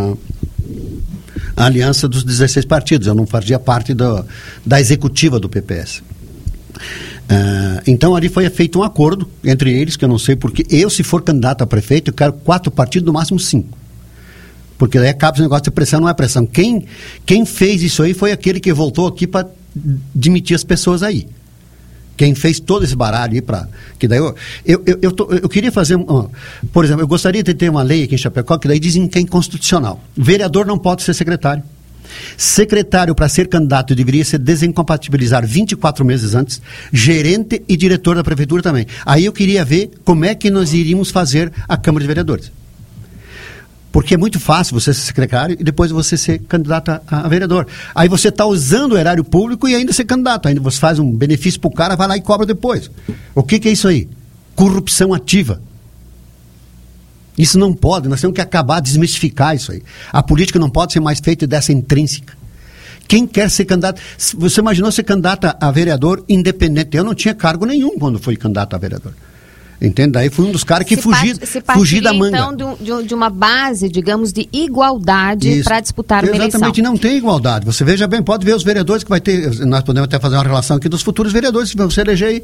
a aliança dos 16 partidos. Eu não fazia parte da executiva do PPS. Então ali foi feito um acordo entre eles, que eu não sei porque se for candidato a prefeito, eu quero 4 partidos, no máximo 5. Porque daí acaba esse negócio de pressão, não é pressão. Quem fez isso aí foi aquele que voltou aqui para demitir as pessoas aí. Quem fez todo esse baralho aí para... Que daí eu queria fazer... por exemplo, eu gostaria de ter uma lei aqui em Chapecó que daí dizem que é inconstitucional. Vereador não pode ser secretário. Secretário, para ser candidato, deveria se desincompatibilizar 24 meses antes, gerente e diretor da prefeitura também. Aí eu queria ver como é que nós iríamos fazer a Câmara de Vereadores. Porque é muito fácil você ser secretário e depois você ser candidato a vereador. Aí você está usando o erário público e ainda ser candidato. Ainda você faz um benefício para o cara, vai lá e cobra depois. O que é isso aí? Corrupção ativa. Isso não pode, nós temos que acabar, desmistificar isso aí. A política não pode ser mais feita dessa intrínseca. Quem quer ser candidato... Você imaginou ser candidato a vereador independente? Eu não tinha cargo nenhum quando fui candidato a vereador. Entende? Daí fui um dos caras que fugi da manga. Então, de uma base, digamos, de igualdade para disputar uma eleição. Exatamente, não tem igualdade. Você veja bem, pode ver os vereadores que vai ter. Nós podemos até fazer uma relação aqui dos futuros vereadores que vão se eleger aí.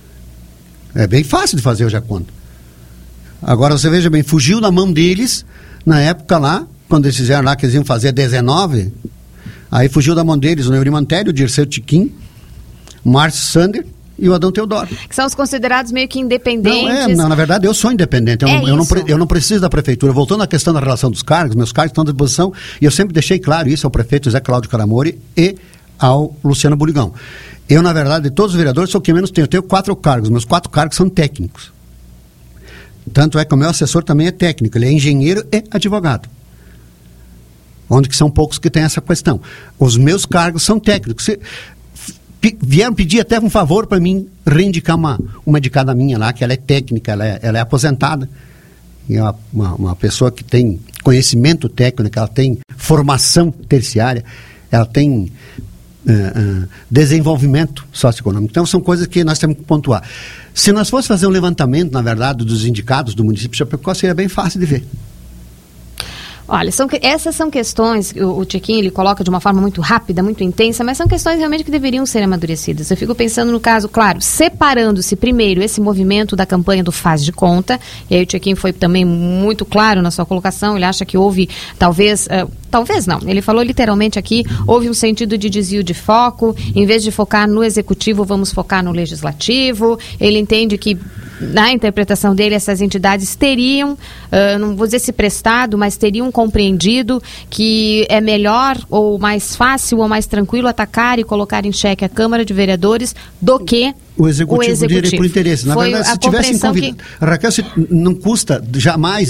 É bem fácil de fazer, eu já conto. Agora, você veja bem, fugiu da mão deles, na época lá, quando eles fizeram lá que eles iam fazer 19, aí fugiu da mão deles o Neurimantério, o Dirceu Tiquim, o Márcio Sander e o Adão Teodoro. Que são os considerados meio que independentes. Na verdade, eu sou independente. Eu não preciso da prefeitura. Voltando à questão da relação dos cargos, meus cargos estão à disposição, e eu sempre deixei claro isso ao prefeito José Cláudio Caramori e ao Luciano Buligão. Eu, na verdade, de todos os vereadores, sou o que menos tenho. Eu tenho 4 cargos. Meus 4 cargos são técnicos. Tanto é que o meu assessor também é técnico. Ele é engenheiro e advogado. Onde que são poucos que têm essa questão. Os meus cargos são técnicos. Vieram pedir até um favor para mim reivindicar uma indicada minha lá, que ela é técnica, ela é aposentada. E é uma pessoa que tem conhecimento técnico, ela tem formação terciária, ela tem desenvolvimento socioeconômico. Então são coisas que nós temos que pontuar. Se nós fosse fazer um levantamento, na verdade, dos indicados do município de Chapecó, seria bem fácil de ver. Olha, essas são questões que o Tiquinho ele coloca de uma forma muito rápida, muito intensa, mas são questões realmente que deveriam ser amadurecidas. Eu fico pensando no caso, claro, separando-se primeiro esse movimento da campanha do Faz de Conta, e aí o Tiquinho foi também muito claro na sua colocação, ele acha que houve, talvez não, ele falou literalmente aqui, houve um sentido de desvio de foco, em vez de focar no executivo, vamos focar no legislativo, ele entende que na interpretação dele, essas entidades teriam, não vou dizer se prestado, mas teriam compreendido que é melhor ou mais fácil ou mais tranquilo atacar e colocar em xeque a Câmara de Vereadores do que o executivo. Direito por interesse. Na verdade, se tivessem convidado... Raquel, não custa, jamais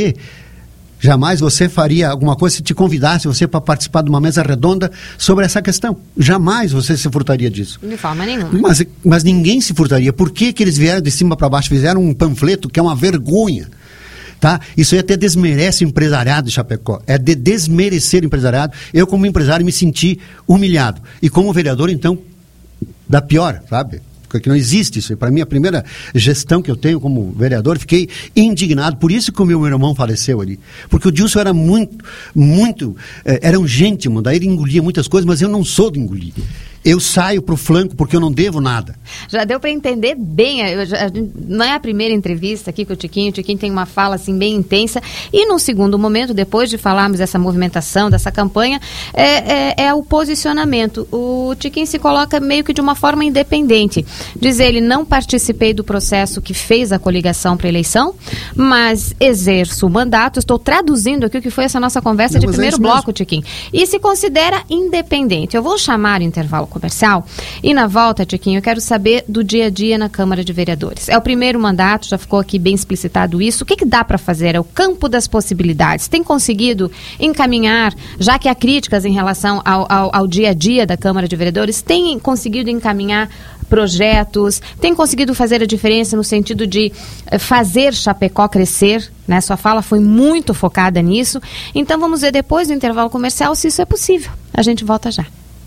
você faria alguma coisa se te convidasse você para participar de uma mesa redonda sobre essa questão. Jamais você se furtaria disso. De forma nenhuma. Mas ninguém se furtaria. Por que eles vieram de cima para baixo? Fizeram um panfleto que é uma vergonha. Tá? Isso aí até desmerece o empresariado de Chapecó. É de desmerecer o empresariado. Eu, como empresário, me senti humilhado. E como vereador, então, da pior, sabe? Porque não existe isso. Para mim, a primeira gestão que eu tenho como vereador, fiquei indignado. Por isso que o meu irmão faleceu ali. Porque o Dilson era era um gentleman, daí ele engolia muitas coisas, mas eu não sou de engolir. Eu saio pro flanco porque eu não devo nada. Já deu para entender bem, não é a primeira entrevista aqui com o Tiquinho tem uma fala assim bem intensa, e num segundo momento, depois de falarmos dessa movimentação, dessa campanha, é o posicionamento. O Tiquinho se coloca meio que de uma forma independente. Diz ele, não participei do processo que fez a coligação para a eleição, mas exerço o mandato, estou traduzindo aqui o que foi essa nossa conversa de primeiro bloco, Tiquinho, e se considera independente. Eu vou chamar o intervalo comercial e na volta, Tiquinho, eu quero saber do dia a dia na Câmara de Vereadores. É o primeiro mandato, já ficou aqui bem explicitado isso. O que dá para fazer? É o campo das possibilidades. Tem conseguido encaminhar, já que há críticas em relação ao dia a dia da Câmara de Vereadores, tem conseguido encaminhar projetos, tem conseguido fazer a diferença no sentido de fazer Chapecó crescer, né? Sua fala foi muito focada nisso. Então vamos ver depois do intervalo comercial se isso é possível. A gente volta já.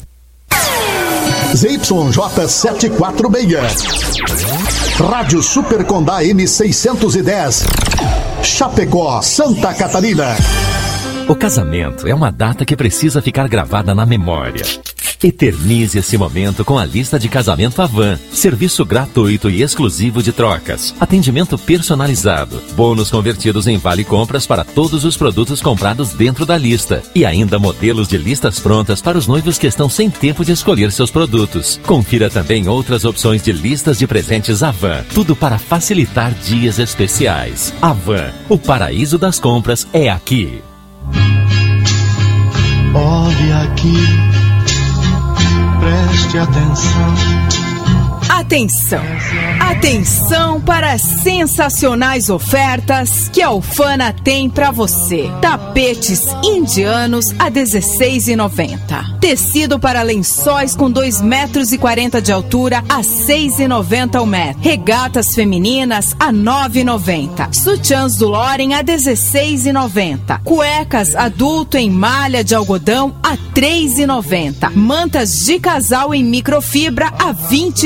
ZYJ 746. Rádio Super Condá M610. Chapecó, Santa Catarina. O casamento é uma data que precisa ficar gravada na memória. Eternize esse momento com a lista de casamento Avan. Serviço gratuito e exclusivo de trocas. Atendimento personalizado. Bônus convertidos em vale compras para todos os produtos comprados dentro da lista. E ainda modelos de listas prontas para os noivos que estão sem tempo de escolher seus produtos. Confira também outras opções de listas de presentes Avan. Tudo para facilitar dias especiais. Avan, o paraíso das compras é aqui. Olhe aqui. Preste atenção. Atenção! Atenção para as sensacionais ofertas que a Alfana tem para você. Tapetes indianos a R$16,90. Tecido para lençóis com 2,40 metros de altura a R$6,90 o metro. Regatas femininas a R$9,90. Sutiãs do Loren a R$16,90. Cuecas adulto em malha de algodão a R$3,90. Mantas de casal em microfibra a R$22,90.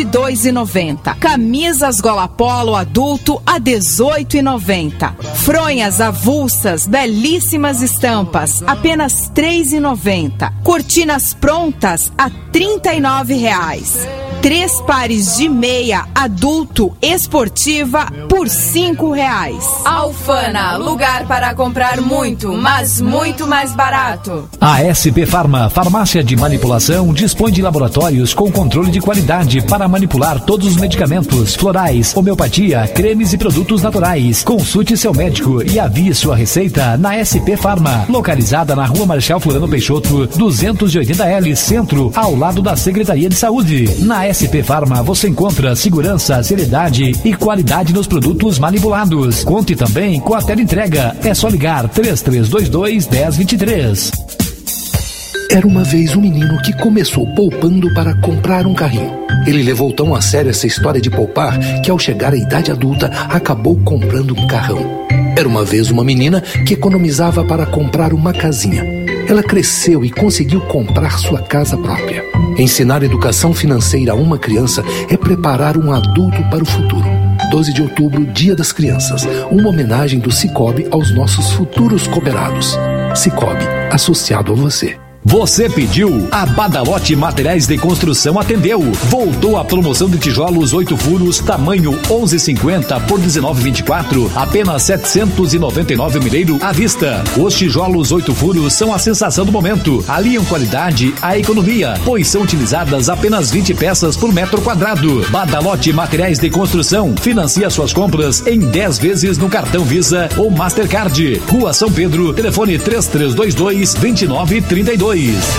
14,90. Camisas gola polo adulto a 18,90. Fronhas avulsas, belíssimas estampas, apenas 3,90. Cortinas prontas a R$ 39,00. 3 pares de meia adulto esportiva por R$ 5,00. Alfana, lugar para comprar muito, mas muito mais barato. A SP Farma, farmácia de manipulação, dispõe de laboratórios com controle de qualidade para manipular todos os medicamentos, florais, homeopatia, cremes e produtos naturais. Consulte seu médico e avie sua receita na SP Farma, localizada na Rua Marechal Floriano Peixoto, 280L, Centro, ao lado da Secretaria de Saúde. Na SP Farma você encontra segurança, seriedade e qualidade nos produtos manipulados. Conte também com a teleentrega. É só ligar 3322-1023. Era uma vez um menino que começou poupando para comprar um carrinho. Ele levou tão a sério essa história de poupar que ao chegar à idade adulta acabou comprando um carrão. Era uma vez uma menina que economizava para comprar uma casinha. Ela cresceu e conseguiu comprar sua casa própria. Ensinar educação financeira a uma criança é preparar um adulto para o futuro. 12 de outubro, Dia das Crianças. Uma homenagem do Sicoob aos nossos futuros cooperados. Sicoob, associado a você. Você pediu, a Badalote Materiais de Construção atendeu. Voltou a promoção de tijolos 8 furos, tamanho 11,50 por 19,24, apenas 799 milheiro à vista. Os tijolos 8 furos são a sensação do momento. Aliam qualidade à economia, pois são utilizadas apenas 20 peças por metro quadrado. Badalote Materiais de Construção financia suas compras em 10 vezes no cartão Visa ou Mastercard. Rua São Pedro, telefone 3322-2932.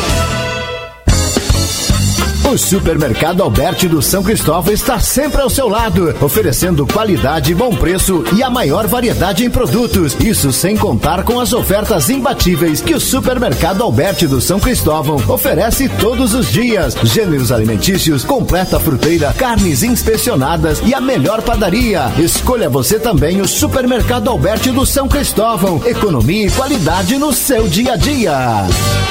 O Supermercado Alberti do São Cristóvão está sempre ao seu lado, oferecendo qualidade, bom preço e a maior variedade em produtos. Isso sem contar com as ofertas imbatíveis que o Supermercado Alberti do São Cristóvão oferece todos os dias. Gêneros alimentícios, completa fruteira, carnes inspecionadas e a melhor padaria. Escolha você também o Supermercado Alberti do São Cristóvão. Economia e qualidade no seu dia a dia.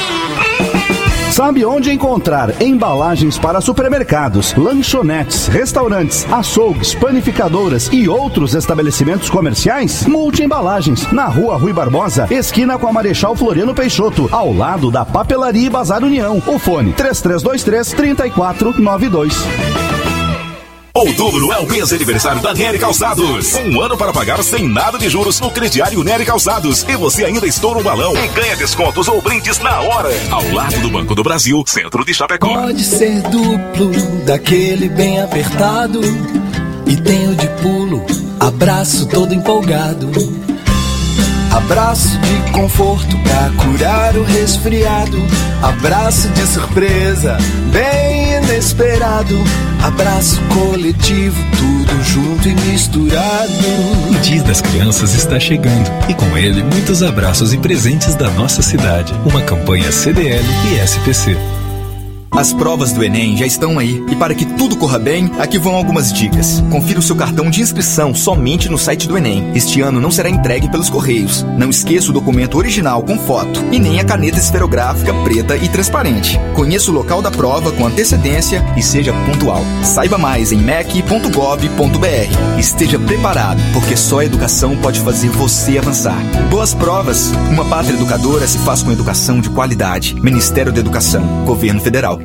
Sabe onde encontrar embalagens para supermercados, lanchonetes, restaurantes, açougues, panificadoras e outros estabelecimentos comerciais? Multi-embalagens, na Rua Rui Barbosa, esquina com a Marechal Floriano Peixoto, ao lado da Papelaria e Bazar União. O fone 3323-3492. Outubro é o mês de aniversário da Nery Calçados. Um ano para pagar sem nada de juros no crediário Nery Calçados. E você ainda estoura um balão e ganha descontos ou brindes na hora. Ao lado do Banco do Brasil, centro de Chapecó. Pode ser duplo, daquele bem apertado. E tem o de pulo, abraço todo empolgado. Abraço de conforto pra curar o resfriado. Abraço de surpresa, bem inesperado. Abraço coletivo, tudo junto e misturado. O Dia das Crianças está chegando e com ele muitos abraços e presentes da nossa cidade. Uma campanha CDL e SPC. As provas do Enem já estão aí. E para que tudo corra bem, aqui vão algumas dicas. Confira o seu cartão de inscrição somente no site do Enem. Este ano não será entregue pelos Correios. Não esqueça o documento original com foto e nem a caneta esferográfica preta e transparente. Conheça o local da prova com antecedência e seja pontual. Saiba mais em mec.gov.br. Esteja preparado, porque só a educação pode fazer você avançar. Boas provas! Uma pátria educadora se faz com educação de qualidade. Ministério da Educação, Governo Federal.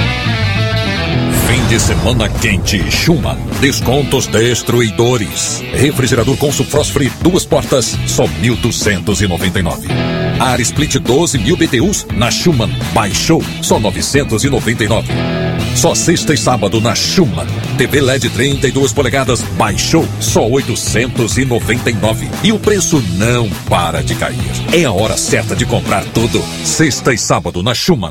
Fim de semana quente, Schumann. Descontos destruidores. Refrigerador Consul-Frost Free 2 portas, só 1.299. Ar Split 12.000 BTUs na Schumann. Baixou, só 999. Só sexta e sábado na Schumann. TV LED 32 polegadas, baixou, só 899. E o preço não para de cair. É a hora certa de comprar tudo. Sexta e sábado na Schumann.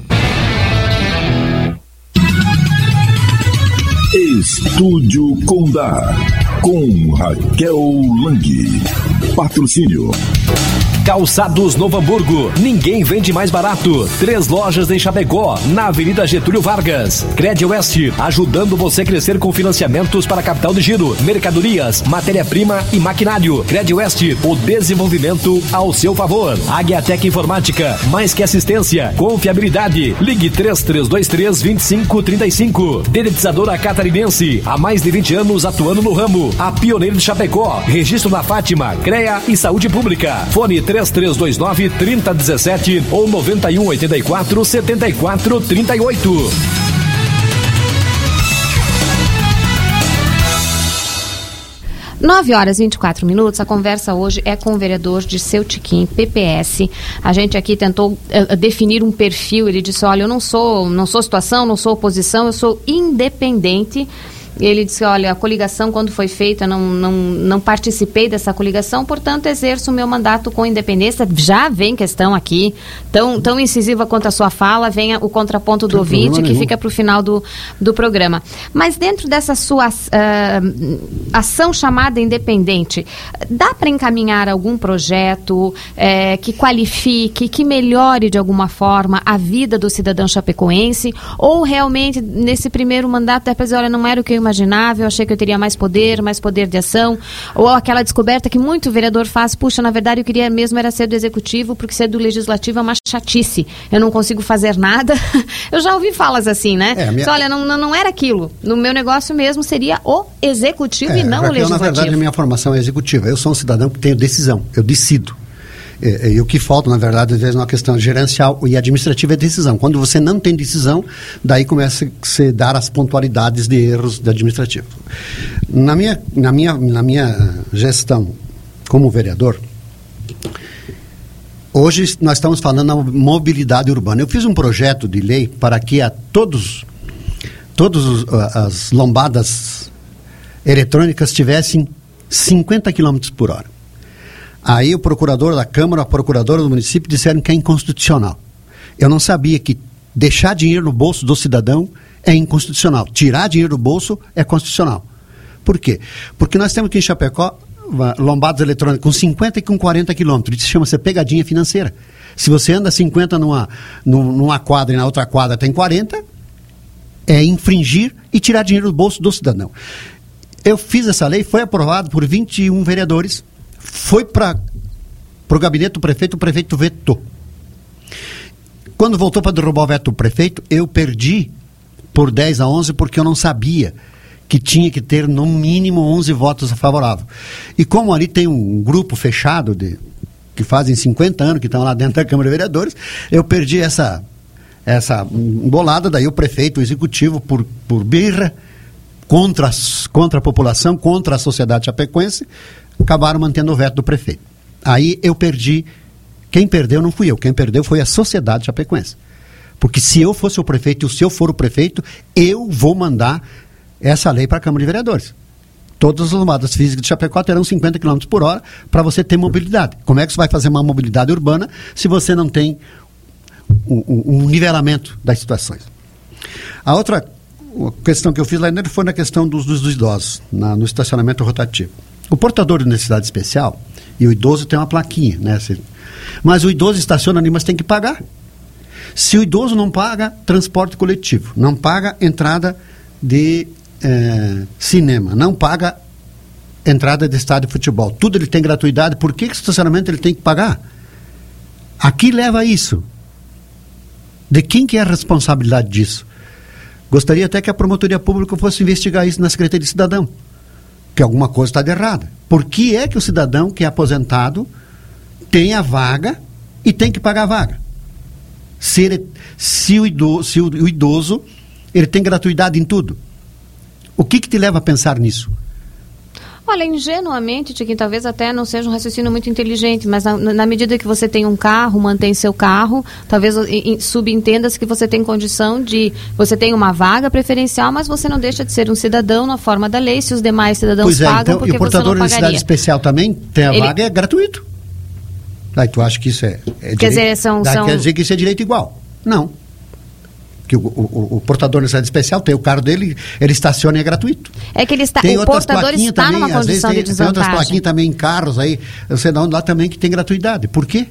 Estúdio Condá, com Raquel Lang. Patrocínio Calçados Novo Hamburgo. Ninguém vende mais barato. 3 lojas em Chapecó, na Avenida Getúlio Vargas. CredWest, ajudando você a crescer com financiamentos para capital de giro, mercadorias, matéria-prima e maquinário. CredWest, o desenvolvimento ao seu favor. Águiatec Informática, mais que assistência, confiabilidade. Ligue 3323-2535. Dedetizadora Catarinense, há mais de 20 anos atuando no ramo. A pioneira de Chapecó. Registro na Fátima, CREA e Saúde Pública. Fone 3329-3017 ou 9184-7438. Nove horas e 24 minutos. A conversa hoje é com o vereador Dirceu Tiquim, PPS. A gente aqui tentou definir um perfil. Ele disse: olha, eu não sou situação, não sou oposição, eu sou independente. Ele disse: olha, a coligação, quando foi feita, não participei dessa coligação, portanto, exerço o meu mandato com independência. Já vem questão aqui, tão incisiva quanto a sua fala, vem o contraponto do ouvinte, que fica para o final do programa. Mas dentro dessa sua ação chamada independente, dá para encaminhar algum projeto que qualifique, que melhore de alguma forma a vida do cidadão chapecoense? Ou realmente, nesse primeiro mandato, dá para dizer: olha, não era o que eu imaginava, eu achei que eu teria mais poder de ação, ou aquela descoberta que muito vereador faz: puxa, na verdade eu queria mesmo era ser do executivo, porque ser do legislativo é uma chatice, eu não consigo fazer nada. Eu já ouvi falas assim, né? Olha, não era aquilo, no meu negócio mesmo seria o executivo e não o legislativo. Na verdade, a minha formação é executiva, eu sou um cidadão que tenho decisão, eu decido. E o que falta, na verdade, às vezes, é uma questão gerencial e administrativa é decisão. Quando você não tem decisão, daí começa a se dar as pontualidades de erros de administrativo. Na minha gestão como vereador, hoje nós estamos falando da mobilidade urbana. Eu fiz um projeto de lei para que a todas as lombadas eletrônicas tivessem 50 km por hora. Aí o procurador da Câmara, a procuradora do município disseram que é inconstitucional. Eu não sabia que deixar dinheiro no bolso do cidadão é inconstitucional. Tirar dinheiro do bolso é constitucional. Por quê? Porque nós temos aqui em Chapecó lombadas eletrônicas com 50 e com 40 quilômetros. Isso chama-se pegadinha financeira. Se você anda 50 numa quadra e na outra quadra tem 40, é infringir e tirar dinheiro do bolso do cidadão. Eu fiz essa lei, foi aprovado por 21 vereadores, foi para o gabinete do prefeito, o prefeito vetou. Quando voltou para derrubar o veto do prefeito, eu perdi por 10-11 porque eu não sabia que tinha que ter no mínimo 11 votos favoráveis. E como ali tem um grupo fechado que fazem 50 anos que estão lá dentro da Câmara de Vereadores, eu perdi essa bolada. Daí o prefeito, o executivo, por birra, contra a população, contra a sociedade chapecoense, acabaram mantendo o veto do prefeito. Aí eu perdi. Quem perdeu não fui eu, quem perdeu foi a sociedade chapecoense. Porque se eu fosse o prefeito e se eu for o prefeito, eu vou mandar essa lei para a Câmara de Vereadores. Todas as lomadas físicas de Chapecó terão 50 km por hora para você ter mobilidade. Como é que você vai fazer uma mobilidade urbana se você não tem um nivelamento das situações? A outra questão que eu fiz lá dentro foi na questão dos idosos, no estacionamento rotativo. O portador de necessidade especial e o idoso tem uma plaquinha, né? Mas o idoso estaciona ali, mas tem que pagar. Se o idoso não paga transporte coletivo, não paga entrada de cinema, não paga entrada de estádio de futebol, tudo ele tem gratuidade, por que estacionamento ele tem que pagar? Aqui leva isso. De quem que é a responsabilidade disso? Gostaria até que a promotoria pública fosse investigar isso na Secretaria de Cidadão, que alguma coisa está de errada. Por que é que o cidadão que é aposentado tem a vaga e tem que pagar a vaga? Se o idoso ele tem gratuidade em tudo. O que te leva a pensar nisso? Olha, ingenuamente, Tiquim, talvez até não seja um raciocínio muito inteligente, mas na medida que você tem um carro, mantém seu carro, talvez subentenda-se que você tem condição de... Você tem uma vaga preferencial, mas você não deixa de ser um cidadão na forma da lei, se os demais cidadãos pagam, então, porque você não pagaria. E o portador de necessidade especial também tem a vaga, é gratuito. Aí tu acha que isso é direito? Quer dizer, quer dizer que isso é direito igual? Não. Porque o portador de necessidade especial tem o carro dele, ele estaciona e é gratuito. É que o portador está também, numa condição de desvantagem. Tem outras plaquinhas também em carros aí, eu sei de onde lá também que tem gratuidade. Por quê?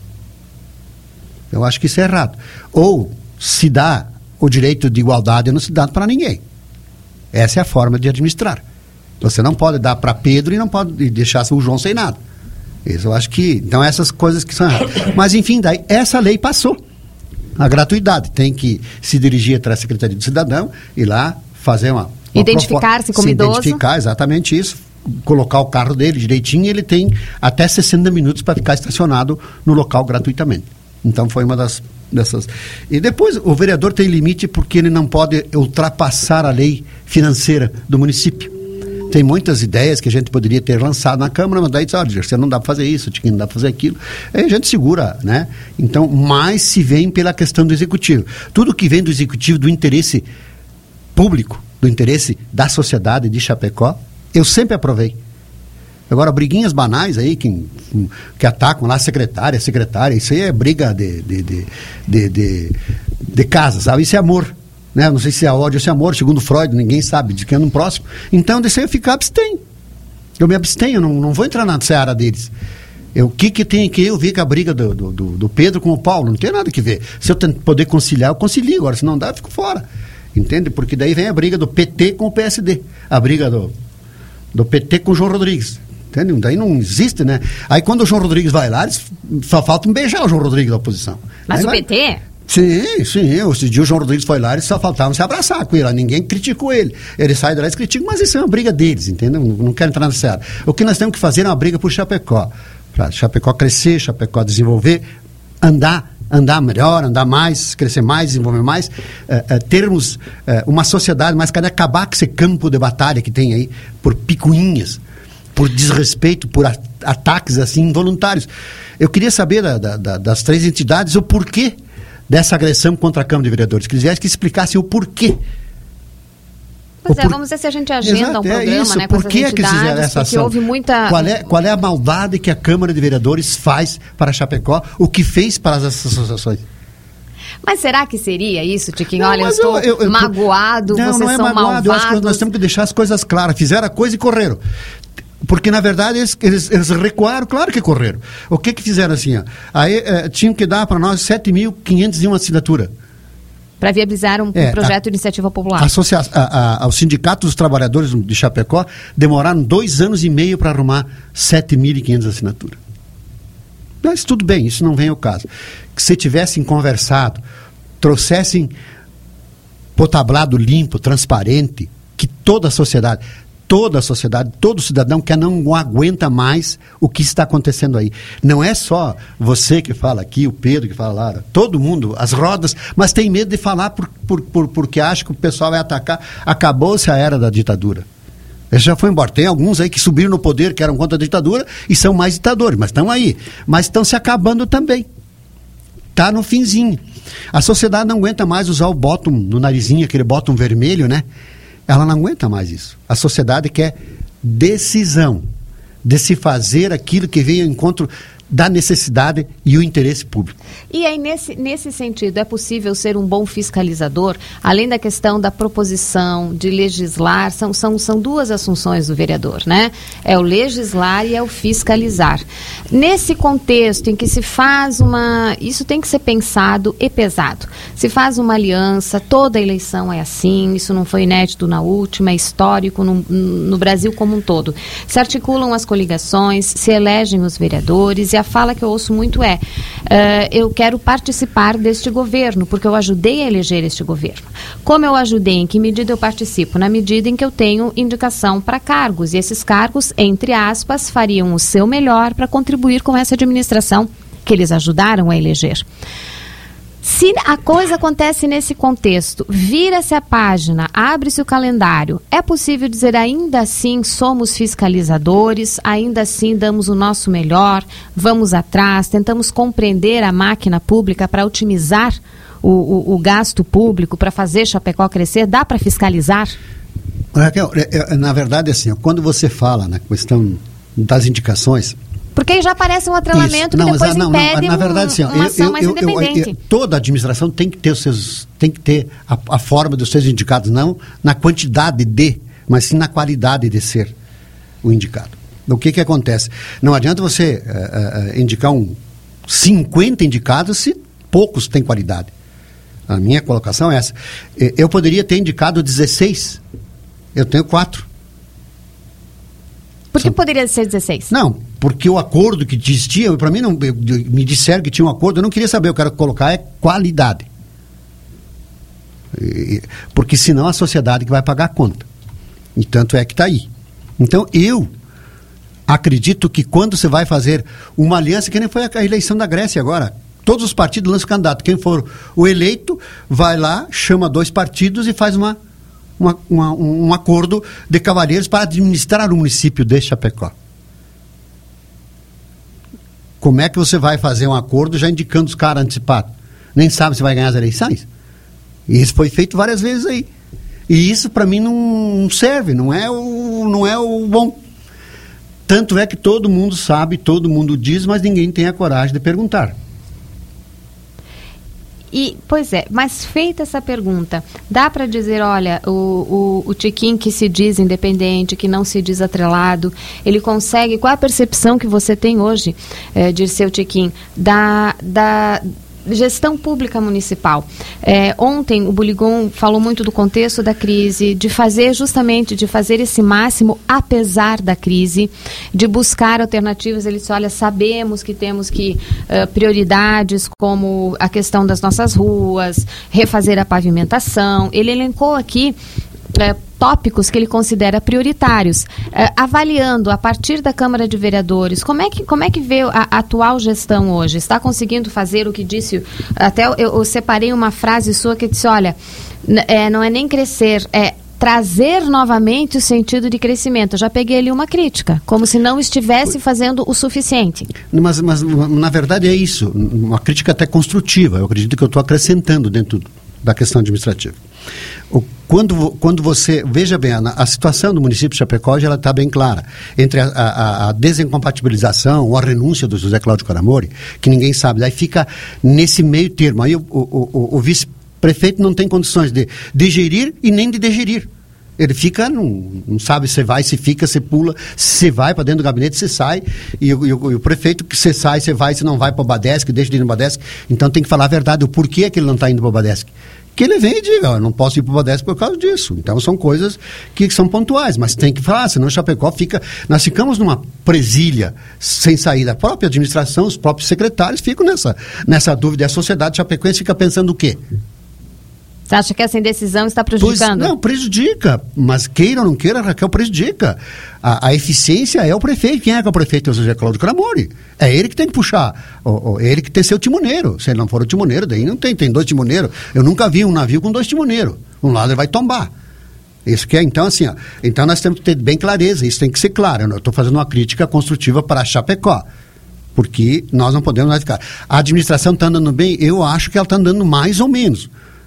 Eu acho que isso é errado. Ou se dá o direito de igualdade, não se dá para ninguém. Essa é a forma de administrar. Você não pode dar para Pedro e não pode deixar o João sem nada. Isso eu acho que... Então, essas coisas que são erradas. Mas, enfim, daí essa lei passou. A gratuidade. Tem que se dirigir até a Secretaria do Cidadão e lá fazer uma identificar-se como idoso. Identificar, exatamente isso. Colocar o carro dele direitinho, ele tem até 60 minutos para ficar estacionado no local gratuitamente. Então foi uma dessas. E depois o vereador tem limite porque ele não pode ultrapassar a lei financeira do município. Tem muitas ideias que a gente poderia ter lançado na Câmara, mas daí diz, olha, você não dá para fazer isso, não dá para fazer aquilo. Aí a gente segura, né? Então, mais se vem pela questão do Executivo. Tudo que vem do Executivo, do interesse público, do interesse da sociedade de Chapecó, eu sempre aprovei. Agora, briguinhas banais aí, que atacam lá a secretária, isso aí é briga de casa, sabe? Isso é amor, né? Não sei se é ódio ou se é amor, segundo Freud, ninguém sabe de quem é no próximo. Então, desse aí eu ficar abstenho. Eu me abstenho, não vou entrar na seara deles. O que tem que eu ver com a briga do Pedro com o Paulo? Não tem nada que ver. Se eu poder conciliar, eu concilio. Agora, se não dá, eu fico fora. Entende? Porque daí vem a briga do PT com o PSD. A briga do PT com o João Rodrigues. Entende? Daí não existe, né? Aí quando o João Rodrigues vai lá, eles só faltam beijar o João Rodrigues da oposição. Mas aí o PT? Sim. Esse dia o João Rodrigues foi lá, eles só faltavam se abraçar com ele. Ninguém criticou ele. Ele sai de lá e critica, mas isso é uma briga deles, entendeu? Não quero entrar nessa seara. O que nós temos que fazer é uma briga por Chapecó. Para Chapecó crescer, Chapecó desenvolver, andar melhor, andar mais, crescer mais, desenvolver mais, termos uma sociedade mais cada acabar com esse campo de batalha que tem aí por picuinhas, por desrespeito, por ataques assim involuntários. Eu queria saber das três entidades o porquê dessa agressão contra a Câmara de Vereadores, que eles explicassem o porquê. Pois vamos ver se a gente agenda um programa, né, com essas entidades, que fizeram essa ação? Houve muita... Qual é a maldade que a Câmara de Vereadores faz para Chapecó, o que fez para as associações? Mas será que seria isso, Tiquinho? Olha, eu estou magoado, vocês não é são magoado, malvados. Eu acho que nós temos que deixar as coisas claras. Fizeram a coisa e correram. Porque, na verdade, eles recuaram, claro que correram. O que fizeram assim? Ó? Aí tinham que dar para nós 7.501 assinatura. Para viabilizar um projeto de iniciativa popular. Os sindicatos dos trabalhadores de Chapecó demoraram 2 anos e meio para arrumar 7.500 assinaturas. Mas tudo bem, isso não vem ao caso. Que se tivessem conversado, trouxessem por tablado limpo, transparente, que toda a sociedade, todo cidadão que não aguenta mais o que está acontecendo aí. Não é só você que fala aqui, o Pedro que fala lá, todo mundo, as rodas, mas tem medo de falar porque acha que o pessoal vai atacar. Acabou-se a era da ditadura. Já foi embora. Tem alguns aí que subiram no poder, que eram contra a ditadura e são mais ditadores, mas estão aí. Mas estão se acabando também. Está no finzinho. A sociedade não aguenta mais usar o bottom no narizinho, aquele bottom vermelho, né? Ela não aguenta mais isso. A sociedade quer decisão de se fazer aquilo que veio ao encontro da necessidade e o interesse público. E aí, nesse sentido, é possível ser um bom fiscalizador? Além da questão da proposição, de legislar, são duas assunções do vereador, né? É o legislar e é o fiscalizar. Nesse contexto em que se faz isso tem que ser pensado e pesado. Se faz uma aliança, toda eleição é assim, isso não foi inédito na última, é histórico no Brasil como um todo. Se articulam as coligações, se elegem os vereadores, e a fala que eu ouço muito eu quero participar deste governo, porque eu ajudei a eleger este governo. Como eu ajudei, em que medida eu participo? Na medida em que eu tenho indicação para cargos, e esses cargos, entre aspas, fariam o seu melhor para contribuir com essa administração que eles ajudaram a eleger. Se a coisa acontece nesse contexto, vira-se a página, abre-se o calendário, é possível dizer ainda assim somos fiscalizadores, ainda assim damos o nosso melhor, vamos atrás, tentamos compreender a máquina pública para otimizar o gasto público, para fazer Chapecó crescer? Dá para fiscalizar? Raquel, na verdade, assim, quando você fala na questão das indicações, Porque aí já aparece um atrelamento que depois impede na verdade, assim, uma ação mais independente. Toda administração tem que ter a forma dos seus indicados, não na quantidade de, mas sim na qualidade de ser o indicado. O que acontece? Não adianta você indicar 50 indicados se poucos têm qualidade. A minha colocação é essa. Eu poderia ter indicado 16. Eu tenho 4. Por que poderia ser 16? Não, porque o acordo que existia, para mim, me disseram que tinha um acordo, eu não queria saber, eu quero colocar qualidade. Porque senão a sociedade que vai pagar a conta. E tanto é que está aí. Então, eu acredito que quando você vai fazer uma aliança, que nem foi a eleição da Grécia agora, todos os partidos lançam candidato. Quem for o eleito, vai lá, chama 2 partidos e faz um acordo de cavalheiros para administrar o município de Chapecó. Como é que você vai fazer um acordo já indicando os caras antecipados? Nem sabe se vai ganhar as eleições? E isso foi feito várias vezes aí. E isso para mim não serve, não é o bom. Tanto é que todo mundo sabe, todo mundo diz, mas ninguém tem a coragem de perguntar. Pois é, mas feita essa pergunta, dá para dizer, olha, o Tiquinho que se diz independente, que não se diz atrelado, ele consegue, qual a percepção que você tem hoje, de seu Tiquinho, da gestão pública municipal? Ontem o Buligon falou muito do contexto da crise, de fazer esse máximo apesar da crise, de buscar alternativas. Ele disse, olha, sabemos que temos prioridades como a questão das nossas ruas, refazer a pavimentação. Ele elencou aqui tópicos que ele considera prioritários, avaliando a partir da Câmara de Vereadores, como é que vê a atual gestão hoje? Está conseguindo fazer o que disse, até eu separei uma frase sua que disse, olha, não é nem crescer, é trazer novamente o sentido de crescimento. Eu já peguei ali uma crítica, como se não estivesse fazendo o suficiente. Mas na verdade é isso, uma crítica até construtiva. Eu acredito que eu estou acrescentando dentro da questão administrativa. Quando você... Veja bem, a situação do município de Chapecó já está bem clara. Entre a desincompatibilização ou a renúncia do José Cláudio Caramori, que ninguém sabe, daí fica nesse meio termo. Aí o vice-prefeito não tem condições de digerir e nem de digerir. Ele fica, não sabe se vai, se fica, se pula, se vai para dentro do gabinete, se sai, e o prefeito que se sai, se vai, se não vai para o Badesc, deixa de ir no Badesc. Então tem que falar a verdade, o porquê que ele não está indo para o Badesc. Que ele vem e diga, eu não posso ir para o Badesc por causa disso. Então são coisas que são pontuais, mas tem que falar, senão o Chapecó fica... Nós ficamos numa presilha sem saída. A própria administração, os próprios secretários ficam nessa dúvida. E a sociedade chapecoense fica pensando o quê? Você acha que essa indecisão está prejudicando? Não, prejudica, mas queira ou não queira, Raquel, prejudica. A eficiência é o prefeito. Quem é que é o prefeito? É o José Cláudio Caramori. É ele que tem que puxar, é ele que tem que ser o timoneiro. Se ele não for o timoneiro, daí não tem 2 timoneiros. Eu nunca vi um navio com 2 timoneiros. Um lado ele vai tombar. Isso que é, então assim, então nós temos que ter bem clareza, isso tem que ser claro. Eu estou fazendo uma crítica construtiva para a Chapecó, porque nós não podemos mais ficar. A administração está andando bem? Eu acho que ela está andando mais ou menos.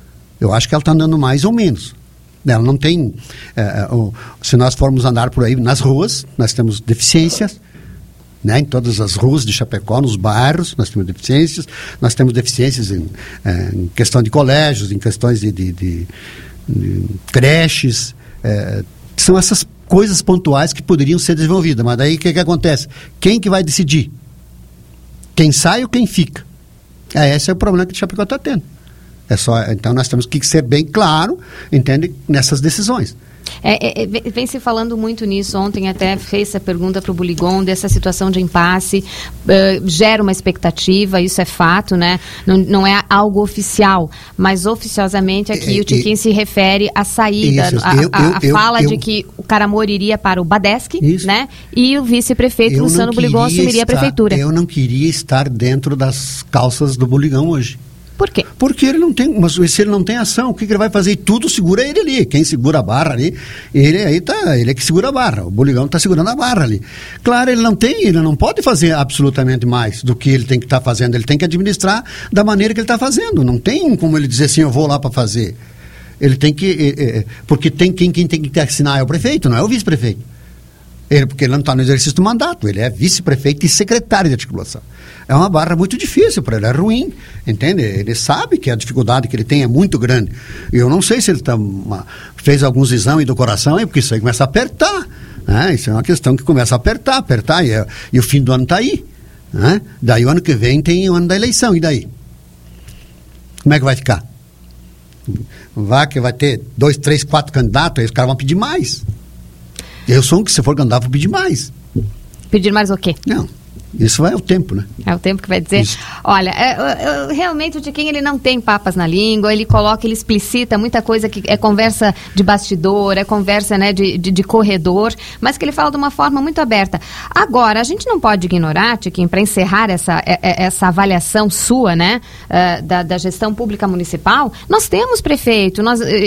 Ela não tem... se nós formos andar por aí nas ruas, nós temos deficiências, né? Em todas as ruas de Chapecó, nos bairros, nós temos deficiências. Nós temos deficiências em questão de colégios, em questões de creches. São essas coisas pontuais que poderiam ser desenvolvidas. Mas daí o que acontece? Quem que vai decidir? Quem sai ou quem fica? Esse é o problema que o Chapecó está tendo. Então nós temos que ser bem claro, entende, nessas decisões. Vem se falando muito nisso. Ontem até fez essa pergunta para o Buligon dessa situação de impasse, gera uma expectativa, isso é fato, né? Não é algo oficial, mas oficiosamente aqui o Tiquinho se refere à saída, a fala de que o Caramori iria para o Badesc, né? E o vice-prefeito Luciano Buligon assumiria a prefeitura. Eu não queria estar dentro das calças do Buligon hoje. Por quê? Porque ele não tem, mas se ele não tem ação, o que ele vai fazer? E tudo segura ele ali. Quem segura a barra ali, ele é que segura a barra. O Buligão está segurando a barra ali. Claro, ele não pode fazer absolutamente mais do que ele tem que estar fazendo. Ele tem que administrar da maneira que ele está fazendo. Não tem como ele dizer assim, eu vou lá para fazer. Ele tem que, porque quem tem que assinar é o prefeito, não é o vice-prefeito. Porque ele não está no exercício do mandato, ele é vice-prefeito e secretário de articulação. É uma barra muito difícil para ele, é ruim, entende? Ele sabe que a dificuldade que ele tem é muito grande. E eu não sei se ele fez alguns exames do coração, porque isso aí começa a apertar, né? Isso é uma questão que começa a apertar, e o fim do ano está aí, né? Daí o ano que vem tem o ano da eleição, e daí? Como é que vai ficar? Vai ter 2, 3, 4 candidatos, aí os caras vão pedir mais. Eu sou um que, se for candidato, vou pedir mais. Pedir mais o quê? Não, isso é o tempo, né? É o tempo que vai dizer. Isso. Olha, realmente o Tiquinho, ele não tem papas na língua, ele explicita muita coisa que é conversa de bastidor, é conversa, né, de corredor, mas que ele fala de uma forma muito aberta. Agora, a gente não pode ignorar, Tiquinho, para encerrar essa avaliação sua, né, da gestão pública municipal, nós temos prefeito,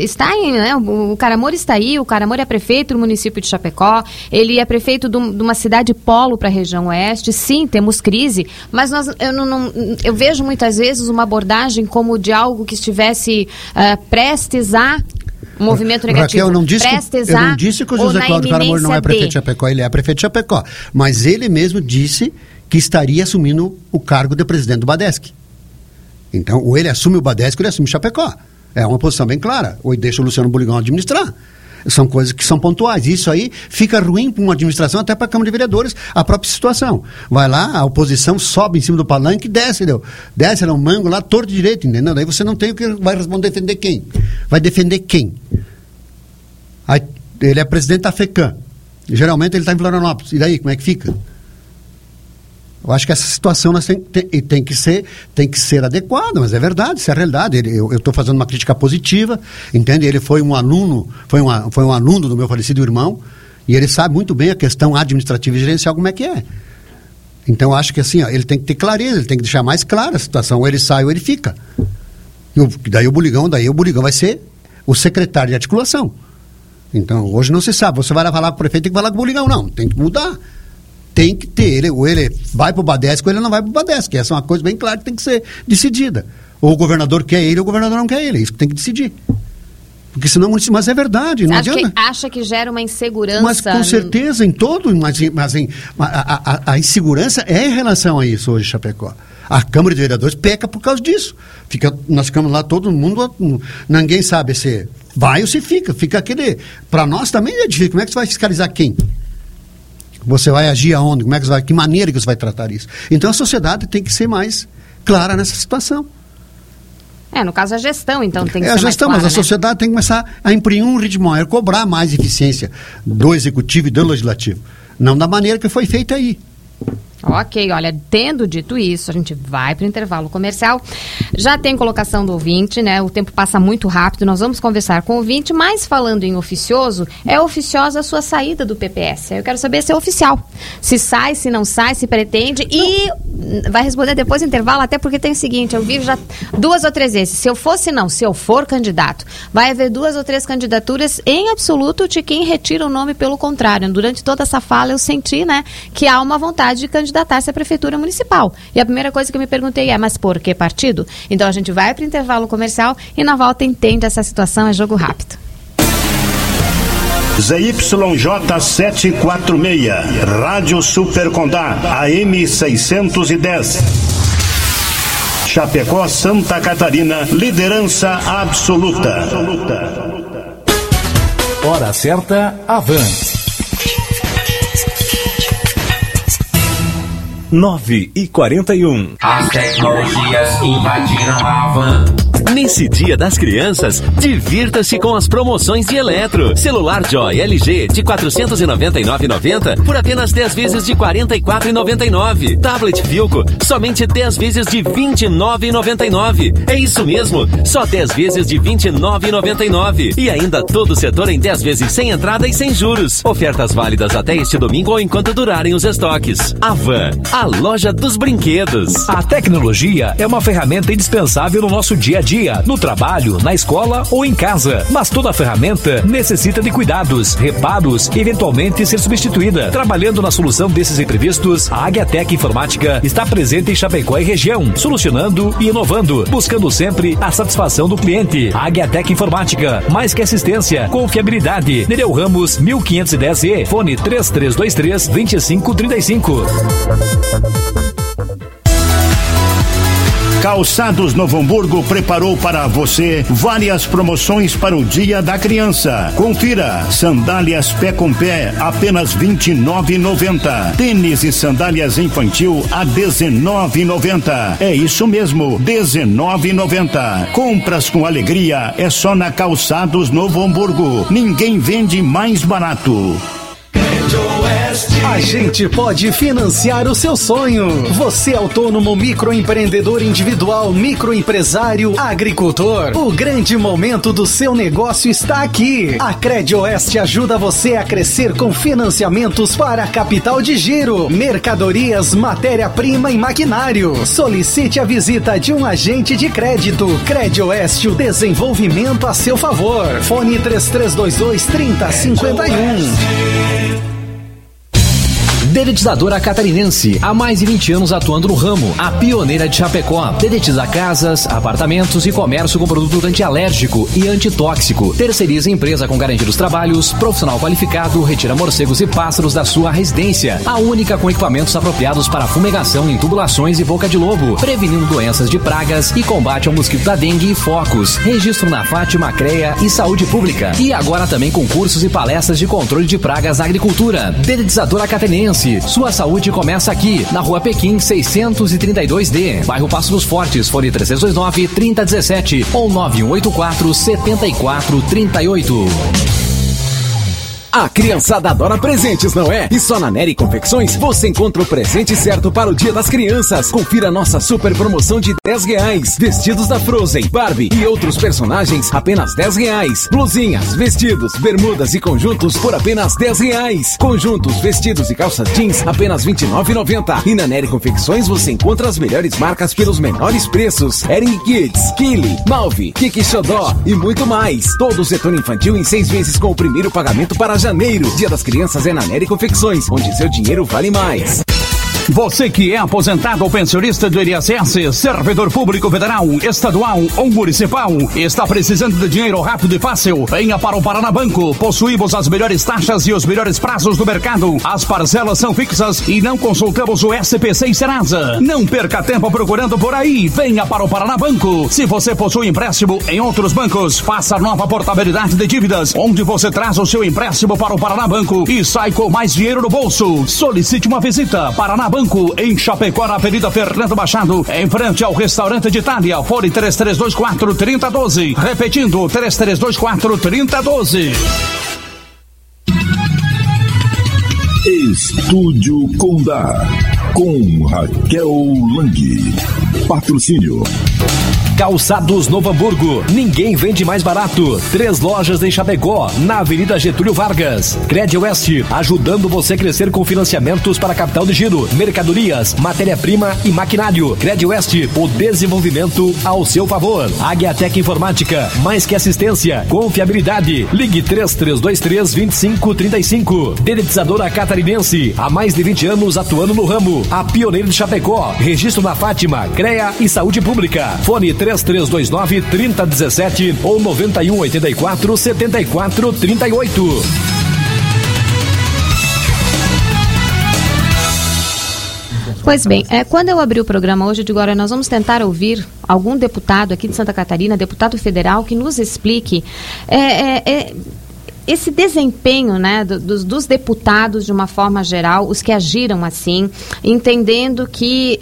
o Caramor está aí, o Caramor é prefeito do município de Chapecó, ele é prefeito de uma cidade polo para a região oeste. Sim, temos crise, mas eu vejo muitas vezes uma abordagem como de algo que estivesse prestes a um movimento negativo. Raquel, eu não disse que o José Cláudio Caramor não é prefeito de Chapecó, ele é prefeito de Chapecó, mas ele mesmo disse que estaria assumindo o cargo de presidente do Badesc. Então, ou ele assume o Badesc ou ele assume Chapecó. É uma posição bem clara. Ou ele deixa o Luciano Buligão administrar. São coisas que são pontuais. Isso aí fica ruim para uma administração, até para a Câmara de Vereadores, a própria situação. Vai lá, a oposição sobe em cima do palanque e desce, desce um mango lá, torto de direito, entendeu? Daí você não tem o que vai responder, defender quem? Vai defender quem? Aí, ele é presidente da FECAM. Geralmente ele está em Florianópolis. E daí, como é que fica? Eu acho que essa situação tem que ser adequada, mas é verdade, isso é a realidade. Eu estou fazendo uma crítica positiva, entende? Ele foi um aluno do meu falecido irmão, e ele sabe muito bem a questão administrativa e gerencial como é que é. Então, eu acho que assim, ele tem que ter clareza, ele tem que deixar mais clara a situação, ou ele sai ou ele fica. Daí o Buligão vai ser o secretário de articulação. Então, hoje não se sabe, você vai lá falar com o prefeito, tem que falar com o Buligão, não, tem que mudar. Tem que ter, ou ele vai para o Badesc ou ele não vai para o Badesc. Essa é uma coisa bem clara que tem que ser decidida. Ou o governador quer ele ou o governador não quer ele. É isso que tem que decidir. Porque senão, mas é verdade, não adianta. Acha que gera uma insegurança? Mas com certeza, em todo, a insegurança é em relação a isso hoje, Chapecó. A Câmara de Vereadores peca por causa disso. Nós ficamos lá, todo mundo, ninguém sabe se vai ou se fica. Fica aquele... Para nós também é difícil. Como é que você vai fiscalizar quem? Você vai agir aonde? Que maneira que você vai tratar isso? Então a sociedade tem que ser mais clara nessa situação. No caso a gestão, então, tem que ser a gestão, mais clara, mas a sociedade tem que começar a imprimir um ritmo maior, cobrar mais eficiência do executivo e do legislativo. Não da maneira que foi feita aí. Ok, olha, tendo dito isso, a gente vai para o intervalo comercial. Já tem colocação do ouvinte, né? O tempo passa muito rápido, nós vamos conversar com o ouvinte, mas falando em oficioso, é oficiosa a sua saída do PPS. Eu quero saber se é oficial. Se sai, se não sai, se pretende e vai responder depois do intervalo, até porque tem o seguinte, eu vi já 2 ou 3 vezes, se eu for candidato, vai haver 2 ou 3 candidaturas, em absoluto, de quem retira o nome pelo contrário. Durante toda essa fala eu senti, né, que há uma vontade de candidatar-se à prefeitura municipal. E a primeira coisa que eu me perguntei é, mas por que partido? Então a gente vai para o intervalo comercial e na volta entende essa situação, é jogo rápido. ZYJ 746, Rádio Super Condá, AM 610. Chapecó, Santa Catarina, liderança absoluta. Hora certa, Avan. 9h41. As tecnologias invadiram a Avan. Nesse Dia das Crianças, divirta-se com as promoções de Eletro. Celular Joy LG de R$ 499,90 por apenas 10 vezes de R$ 44,99. Tablet Filco, somente 10 vezes de R$ 29,99. É isso mesmo, só 10 vezes de R$ 29,99. E ainda todo o setor em 10 vezes sem entrada e sem juros. Ofertas válidas até este domingo ou enquanto durarem os estoques. Avan, a loja dos brinquedos. A tecnologia é uma ferramenta indispensável no nosso dia a dia. dia, no trabalho, na escola ou em casa. Mas toda ferramenta necessita de cuidados, reparos e eventualmente ser substituída. Trabalhando na solução desses imprevistos, a Águiatec Informática está presente em Chapecó e região, solucionando e inovando, buscando sempre a satisfação do cliente. Águiatec Informática, mais que assistência, confiabilidade. Nereu Ramos, 1510E, fone 3323-2535. Calçados Novo Hamburgo preparou para você várias promoções para o Dia da Criança. Confira: sandálias pé com pé, apenas R$29,90. Tênis e sandálias infantil a R$19,90. É isso mesmo, R$19,90. Compras com alegria é só na Calçados Novo Hamburgo. Ninguém vende mais barato. A gente pode financiar o seu sonho. Você autônomo, microempreendedor individual, microempresário, agricultor. O grande momento do seu negócio está aqui. A Credioeste ajuda você a crescer com financiamentos para capital de giro, mercadorias, matéria-prima e maquinário. Solicite a visita de um agente de crédito. Credioeste, o desenvolvimento a seu favor. Fone 3322-3051. Dedetizadora Catarinense, há mais de 20 anos atuando no ramo, a pioneira de Chapecó. Dedetiza casas, apartamentos e comércio com produto antialérgico e antitóxico. Terceiriza empresa com garantia dos trabalhos, profissional qualificado, retira morcegos e pássaros da sua residência. A única com equipamentos apropriados para fumigação em tubulações e boca de lobo, prevenindo doenças de pragas e combate ao mosquito da dengue e focos. Registro na Fátima, CREA e Saúde Pública. E agora também com cursos e palestras de controle de pragas na agricultura. Dedetizadora Catarinense. Sua saúde começa aqui, na Rua Pequim 632D, bairro Passo dos Fortes, fone 3329-3017 ou 9184-7438. A criançada adora presentes, não é? E só na Nery Confecções você encontra o presente certo para o Dia das Crianças. Confira nossa super promoção de R$10. Vestidos da Frozen, Barbie e outros personagens, apenas R$10. Blusinhas, vestidos, bermudas e conjuntos por apenas R$10. Conjuntos, vestidos e calças jeans, apenas R$29,90. E na Nery Confecções você encontra as melhores marcas pelos menores preços. Ering Kids, Kili, Malve, Kiki Xodó e muito mais. Todo o setor infantil em 6 vezes com o primeiro pagamento para janeiro. Dia das Crianças é na Nery Confecções, onde seu dinheiro vale mais. Você que é aposentado ou pensionista do INSS, servidor público federal, estadual ou municipal, está precisando de dinheiro rápido e fácil? Venha para o Paraná Banco. Possuímos as melhores taxas e os melhores prazos do mercado. As parcelas são fixas e não consultamos o SPC e Serasa. Não perca tempo procurando por aí. Venha para o Paraná Banco. Se você possui empréstimo em outros bancos, faça nova portabilidade de dívidas, onde você traz o seu empréstimo para o Paraná Banco e sai com mais dinheiro no bolso. Solicite uma visita. Paraná Banco, em Chapecó, na Avenida Fernando Machado, em frente ao Restaurante de Itália. Fone 3324-3012. Repetindo, 3324-3012. Estúdio Condá, com Raquel Lang. Patrocínio Calçados Novo Hamburgo, ninguém vende mais barato. 3 lojas em Chapecó, na Avenida Getúlio Vargas. Credioeste, ajudando você a crescer com financiamentos para capital de giro, mercadorias, matéria-prima e maquinário. Credioeste, o desenvolvimento ao seu favor. Águiatec Informática, mais que assistência, confiabilidade. Ligue 3323-2535. Dedetizadora Catarinense, há mais de 20 anos atuando no ramo. A pioneira de Chapecó, registro na Fátima, CREA e Saúde Pública. Fone 3329-3017 ou 9184-7438. Pois bem, quando eu abri o programa hoje, eu digo, agora nós vamos tentar ouvir algum deputado aqui de Santa Catarina, deputado federal, que nos explique esse desempenho, né, dos deputados de uma forma geral, os que agiram assim, entendendo que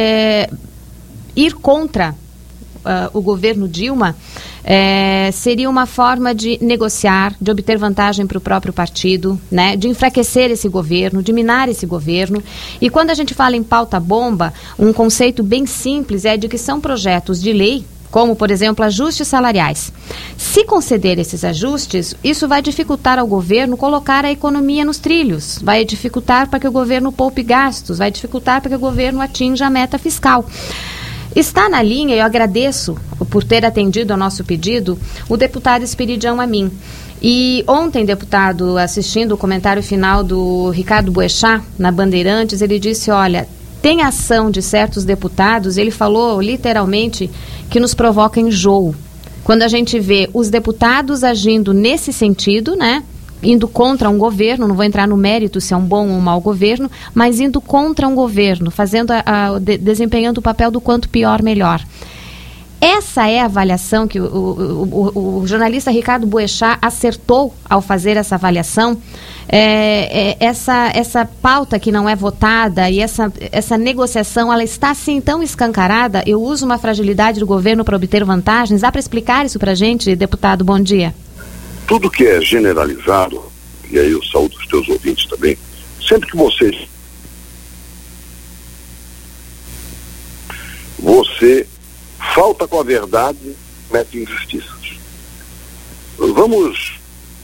ir contra o governo Dilma seria uma forma de negociar, de obter vantagem para o próprio partido, né, de enfraquecer esse governo, de minar esse governo. E quando a gente fala em pauta bomba, um conceito bem simples é de que são projetos de lei, como, por exemplo, ajustes salariais. Se conceder esses ajustes, isso vai dificultar ao governo colocar a economia nos trilhos, vai dificultar para que o governo poupe gastos, vai dificultar para que o governo atinja a meta fiscal. Está na linha, eu agradeço por ter atendido ao nosso pedido, o deputado Esperidião Amin. E ontem, deputado, assistindo o comentário final do Ricardo Boechat, na Bandeirantes, ele disse, olha, tem ação de certos deputados, ele falou literalmente que nos provoca enjoo. Quando a gente vê os deputados agindo nesse sentido, né? Indo contra um governo, não vou entrar no mérito se é um bom ou um mau governo, mas indo contra um governo, fazendo desempenhando o papel do quanto pior, melhor. Essa é a avaliação que o jornalista Ricardo Boechat acertou ao fazer essa avaliação. Essa pauta que não é votada e essa negociação, ela está assim tão escancarada. Eu uso uma fragilidade do governo para obter vantagens. Dá para explicar isso para a gente, deputado? Bom dia. Tudo que é generalizado, e aí eu saúdo os teus ouvintes também, sempre que você falta com a verdade, mete injustiças. Vamos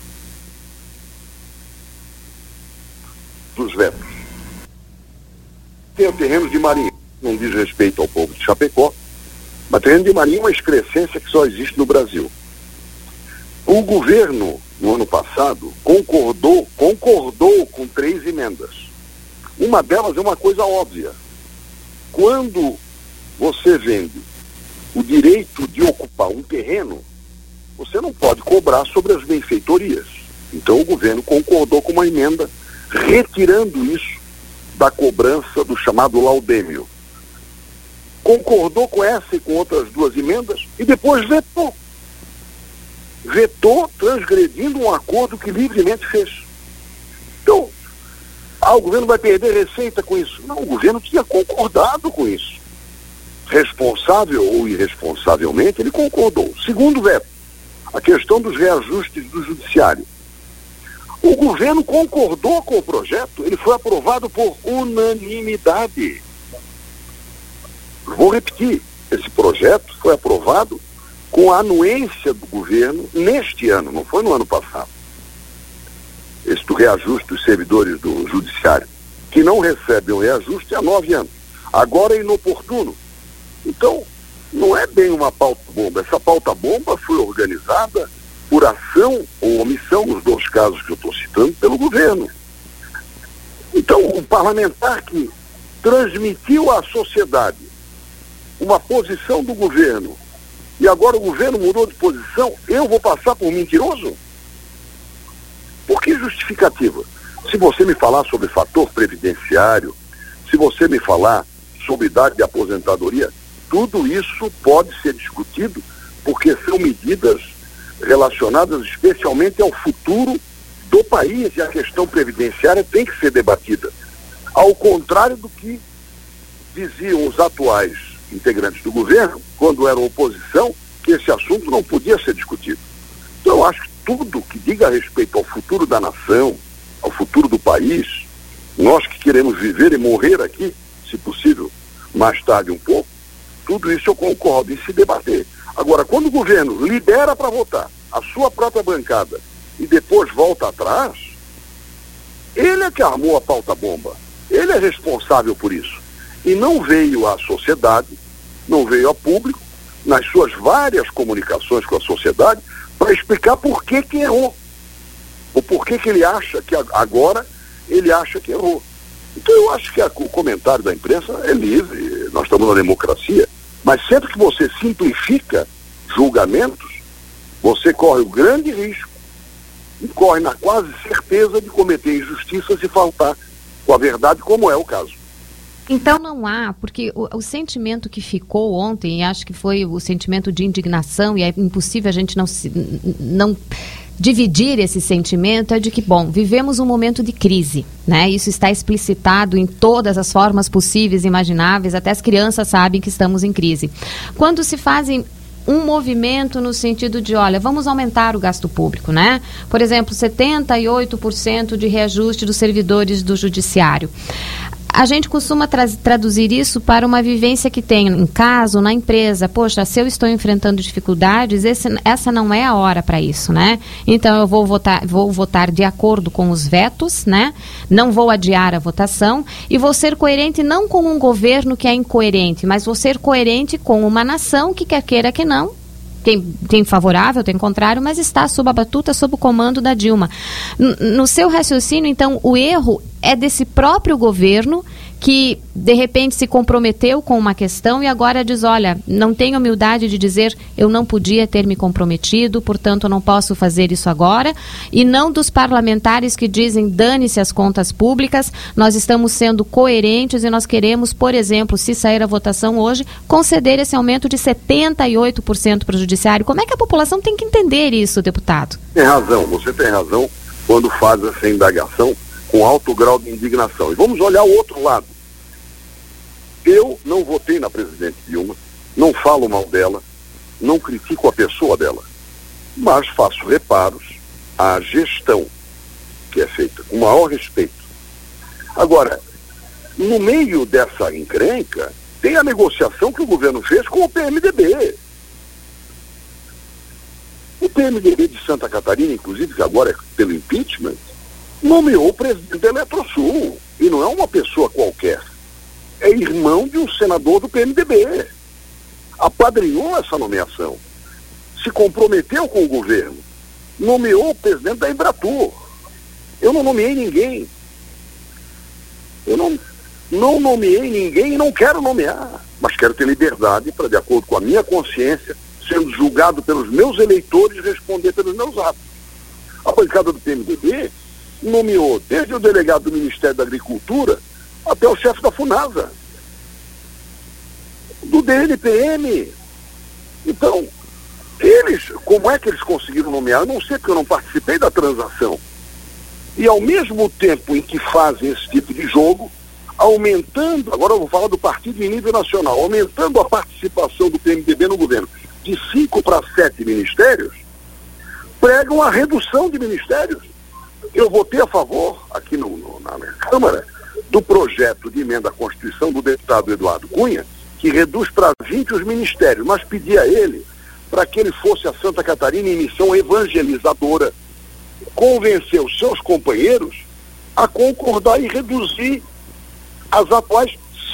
dos vetos. Tem o terreno de Marinha, não diz respeito ao povo de Chapecó, mas terreno de Marinha é uma excrescência que só existe no Brasil. O governo, no ano passado, concordou com 3 emendas. Uma delas é uma coisa óbvia. Quando você vende o direito de ocupar um terreno, você não pode cobrar sobre as benfeitorias. Então o governo concordou com uma emenda retirando isso da cobrança do chamado laudêmio. Concordou com essa e com outras 2 emendas e depois vetou. Vetou transgredindo um acordo que livremente fez. Então, o governo vai perder receita com isso. Não, o governo tinha concordado com isso. Responsável ou irresponsavelmente, ele concordou. Segundo veto, a questão dos reajustes do judiciário. O governo concordou com o projeto, ele foi aprovado por unanimidade. Vou repetir, esse projeto foi aprovado com a anuência do governo neste ano, não foi no ano passado. Esse do reajuste dos servidores do judiciário, que não recebem o reajuste há 9 anos. Agora é inoportuno. Então, não é bem uma pauta-bomba. Essa pauta-bomba foi organizada por ação ou omissão, nos 2 casos que eu estou citando, pelo governo. Então, o parlamentar que transmitiu à sociedade uma posição do governo e agora o governo mudou de posição, eu vou passar por mentiroso? Por que justificativa? Se você me falar sobre fator previdenciário, se você me falar sobre idade de aposentadoria, tudo isso pode ser discutido porque são medidas relacionadas especialmente ao futuro do país e a questão previdenciária tem que ser debatida. Ao contrário do que diziam os atuais integrantes do governo, quando eram oposição, que esse assunto não podia ser discutido. Então eu acho que tudo que diga a respeito ao futuro da nação, ao futuro do país, nós que queremos viver e morrer aqui, se possível, mais tarde um pouco, tudo isso eu concordo em se debater. Agora, quando o governo libera para votar a sua própria bancada e depois volta atrás, ele é que armou a pauta-bomba. Ele é responsável por isso. E não veio à sociedade, não veio ao público, nas suas várias comunicações com a sociedade, para explicar por que errou. Ou por que ele acha que agora ele acha que errou. Então eu acho que o comentário da imprensa é livre, nós estamos na democracia, mas sempre que você simplifica julgamentos, você corre o grande risco e corre na quase certeza de cometer injustiças e faltar com a verdade, como é o caso. Então não há, porque o sentimento que ficou ontem, e acho que foi o sentimento de indignação, e é impossível a gente não dividir esse sentimento, é de que, bom, vivemos um momento de crise, né? Isso está explicitado em todas as formas possíveis e imagináveis, até as crianças sabem que estamos em crise. Quando se fazem um movimento no sentido de, olha, vamos aumentar o gasto público, né? Por exemplo, 78% de reajuste dos servidores do judiciário. A gente costuma traduzir isso para uma vivência que tem em casa ou na empresa. Poxa, se eu estou enfrentando dificuldades, essa não é a hora para isso, né? Então eu vou votar de acordo com os vetos, né? Não vou adiar a votação e vou ser coerente não com um governo que é incoerente, mas vou ser coerente com uma nação que quer queira que não, tem favorável, tem contrário, mas está sob a batuta, sob o comando da Dilma. No seu raciocínio, então, o erro é desse próprio governo que, de repente, se comprometeu com uma questão e agora diz, olha, não tenho humildade de dizer eu não podia ter me comprometido, portanto eu não posso fazer isso agora, e não dos parlamentares que dizem dane-se as contas públicas, nós estamos sendo coerentes e nós queremos, por exemplo, se sair a votação hoje, conceder esse aumento de 78% para o judiciário. Como é que a população tem que entender isso, deputado? Tem razão, você tem razão quando faz essa indagação com alto grau de indignação. E vamos olhar o outro lado. Eu não votei na presidente Dilma, não falo mal dela, não critico a pessoa dela, mas faço reparos à gestão que é feita, com o maior respeito. Agora, no meio dessa encrenca, tem a negociação que o governo fez com o PMDB. O PMDB de Santa Catarina, inclusive, que agora é pelo impeachment, nomeou o presidente da Eletrosul, e não é uma pessoa qualquer, é irmão de um senador do PMDB, apadrinhou essa nomeação, se comprometeu com o governo, nomeou o presidente da Embratur. Eu não nomeei ninguém, não nomeei ninguém e não quero nomear, mas quero ter liberdade para, de acordo com a minha consciência, sendo julgado pelos meus eleitores, responder pelos meus atos. A bancada do PMDB nomeou desde o delegado do Ministério da Agricultura até o chefe da FUNASA, do DNPM. Então, como é que eles conseguiram nomear? Eu não sei, porque eu não participei da transação. E ao mesmo tempo em que fazem esse tipo de jogo, aumentando, agora eu vou falar do partido em nível nacional, aumentando a participação do PMDB no governo de 5 para 7 ministérios, pregam a redução de ministérios. Eu votei a favor, aqui na Câmara, do projeto de emenda à Constituição do deputado Eduardo Cunha, que reduz para 20 os ministérios, mas pedi a ele para que ele fosse a Santa Catarina em missão evangelizadora, convencer os seus companheiros a concordar e reduzir as atuais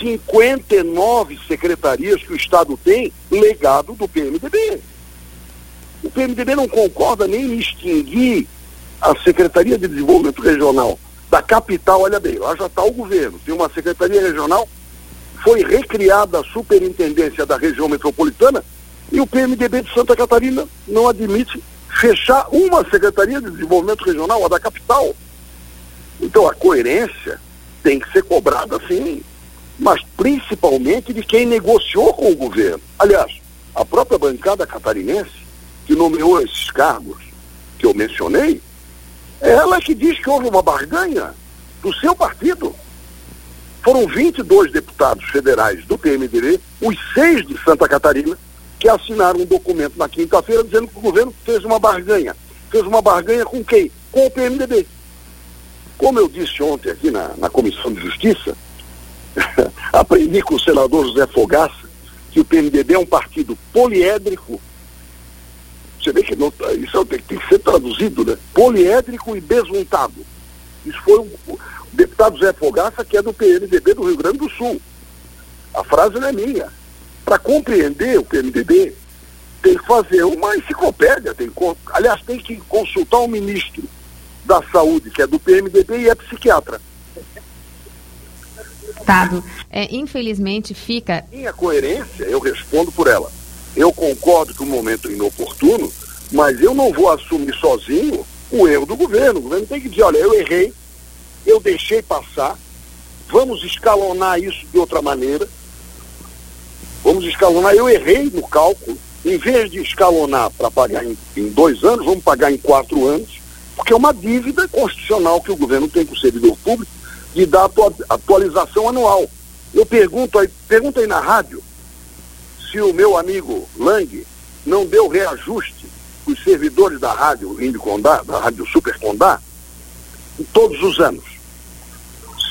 59 secretarias que o Estado tem, legado do PMDB. O PMDB não concorda nem em extinguir a Secretaria de Desenvolvimento Regional da capital. Olha bem, lá já está o governo, tem uma Secretaria Regional, foi recriada a Superintendência da Região Metropolitana e o PMDB de Santa Catarina não admite fechar uma Secretaria de Desenvolvimento Regional, a da capital. Então a coerência tem que ser cobrada sim, mas principalmente de quem negociou com o governo. Aliás, a própria bancada catarinense, que nomeou esses cargos que eu mencionei, é ela que diz que houve uma barganha do seu partido. Foram 22 deputados federais do PMDB, os 6 de Santa Catarina, que assinaram um documento na quinta-feira dizendo que o governo fez uma barganha. Fez uma barganha com quem? Com o PMDB. Como eu disse ontem aqui na Comissão de Justiça, aprendi com o senador José Fogaça que o PMDB é um partido poliédrico. Você vê que isso tem que ser traduzido, né? Poliédrico e besuntado. Isso foi o deputado José Fogaça, que é do PMDB do Rio Grande do Sul. A frase não é minha. Para compreender o PMDB, tem que fazer uma enciclopédia, aliás, tem que consultar o ministro da Saúde, que é do PMDB e é psiquiatra. Infelizmente fica... Minha coerência, eu respondo por ela. Eu concordo que o momento é inoportuno, mas eu não vou assumir sozinho o erro do governo. O governo tem que dizer, olha, eu errei, eu deixei passar, vamos escalonar isso de outra maneira, eu errei no cálculo, em vez de escalonar para pagar em 2 anos, vamos pagar em 4 anos, porque é uma dívida constitucional que o governo tem com o servidor público de dar atualização anual. Eu pergunto aí na rádio, se o meu amigo Lang não deu reajuste para os servidores da rádio Índio Condá, da rádio Super Condá, todos os anos.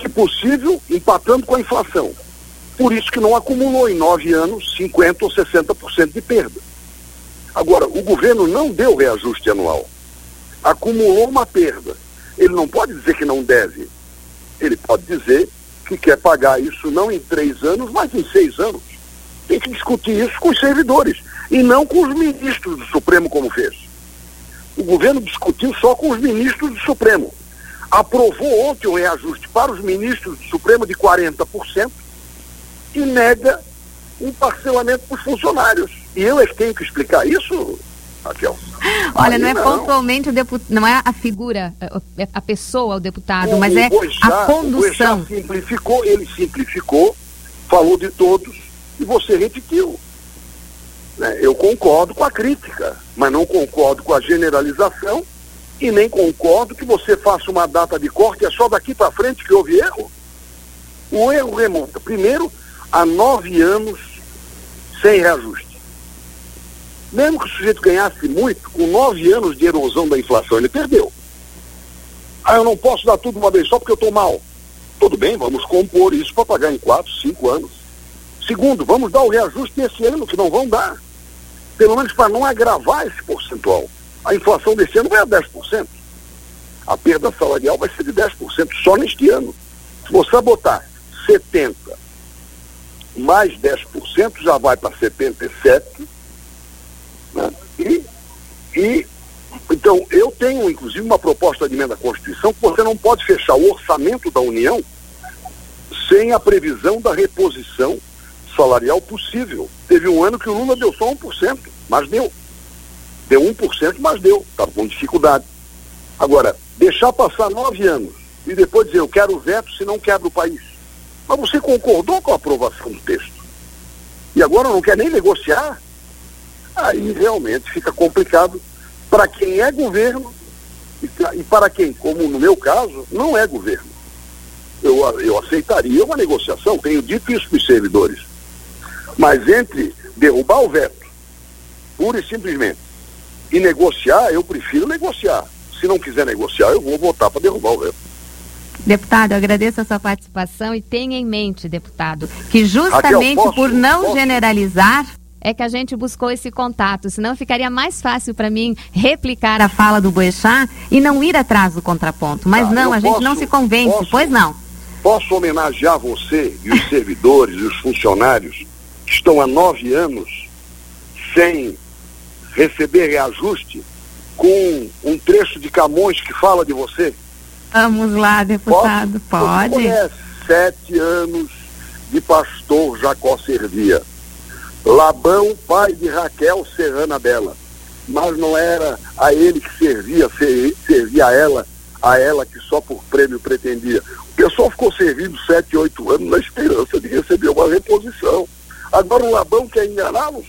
se possível, empatando com a inflação. Por isso que não acumulou em 9 anos 50% ou 60% de perda. Agora, o governo não deu reajuste anual. Acumulou uma perda. Ele não pode dizer que não deve. Ele pode dizer que quer pagar isso não em 3 anos, mas em 6 anos. Tem que discutir isso com os servidores e não com os ministros do Supremo, como fez. O governo discutiu só com os ministros do Supremo. Aprovou ontem um reajuste para os ministros do Supremo de 40% e nega um parcelamento para os funcionários. E eu é que tenho que explicar isso, Raquel. Olha, não é pontualmente o deputado, não é a figura, a pessoa, o deputado, mas é a condução. Ele simplificou, falou de todos e você repetiu. Eu concordo com a crítica, mas não concordo com a generalização e nem concordo que você faça uma data de corte, é só daqui para frente que houve erro. O erro remonta, primeiro, a 9 anos sem reajuste. Mesmo que o sujeito ganhasse muito, com 9 anos de erosão da inflação, ele perdeu. Eu não posso dar tudo uma vez só porque eu estou mal. Tudo bem, vamos compor isso para pagar em 4, 5 anos. Segundo, vamos dar o reajuste nesse ano, que não vão dar. Pelo menos para não agravar esse percentual. A inflação desse ano vai a 10%. A perda salarial vai ser de 10% só neste ano. Se você botar 70% mais 10%, já vai para 77%. Né? Então, eu tenho, inclusive, uma proposta de emenda à Constituição que você não pode fechar o orçamento da União sem a previsão da reposição salarial possível. Teve um ano que o Lula deu só 1%, mas deu. Deu 1%, mas deu. Estava com dificuldade. Agora, deixar passar 9 anos e depois dizer, eu quero veto se não quebra o país. Mas você concordou com a aprovação do texto. E agora não quer nem negociar? Aí realmente fica complicado para quem é governo e para quem, como no meu caso, não é governo. Eu aceitaria uma negociação, tenho dito isso para os servidores. Mas entre derrubar o veto, pura e simplesmente, e negociar, eu prefiro negociar. Se não quiser negociar, eu vou votar para derrubar o veto. Deputado, eu agradeço a sua participação e tenha em mente, deputado, que justamente Raquel, por não generalizar é que a gente buscou esse contato, senão ficaria mais fácil para mim replicar a fala do Boechat e não ir atrás do contraponto. Mas não, a gente não se convence, pois não. Posso homenagear você e os servidores e os funcionários que estão há 9 anos sem receber reajuste com um trecho de Camões que fala de você? Vamos lá, deputado, pode? Você conhece 7 anos de pastor Jacó servia. Labão, pai de Raquel, serrana dela. Mas não era a ele que servia a ela que só por prêmio pretendia. O pessoal ficou servindo 7, 8 anos na esperança de receber uma reposição. Agora o Labão quer enganá-los?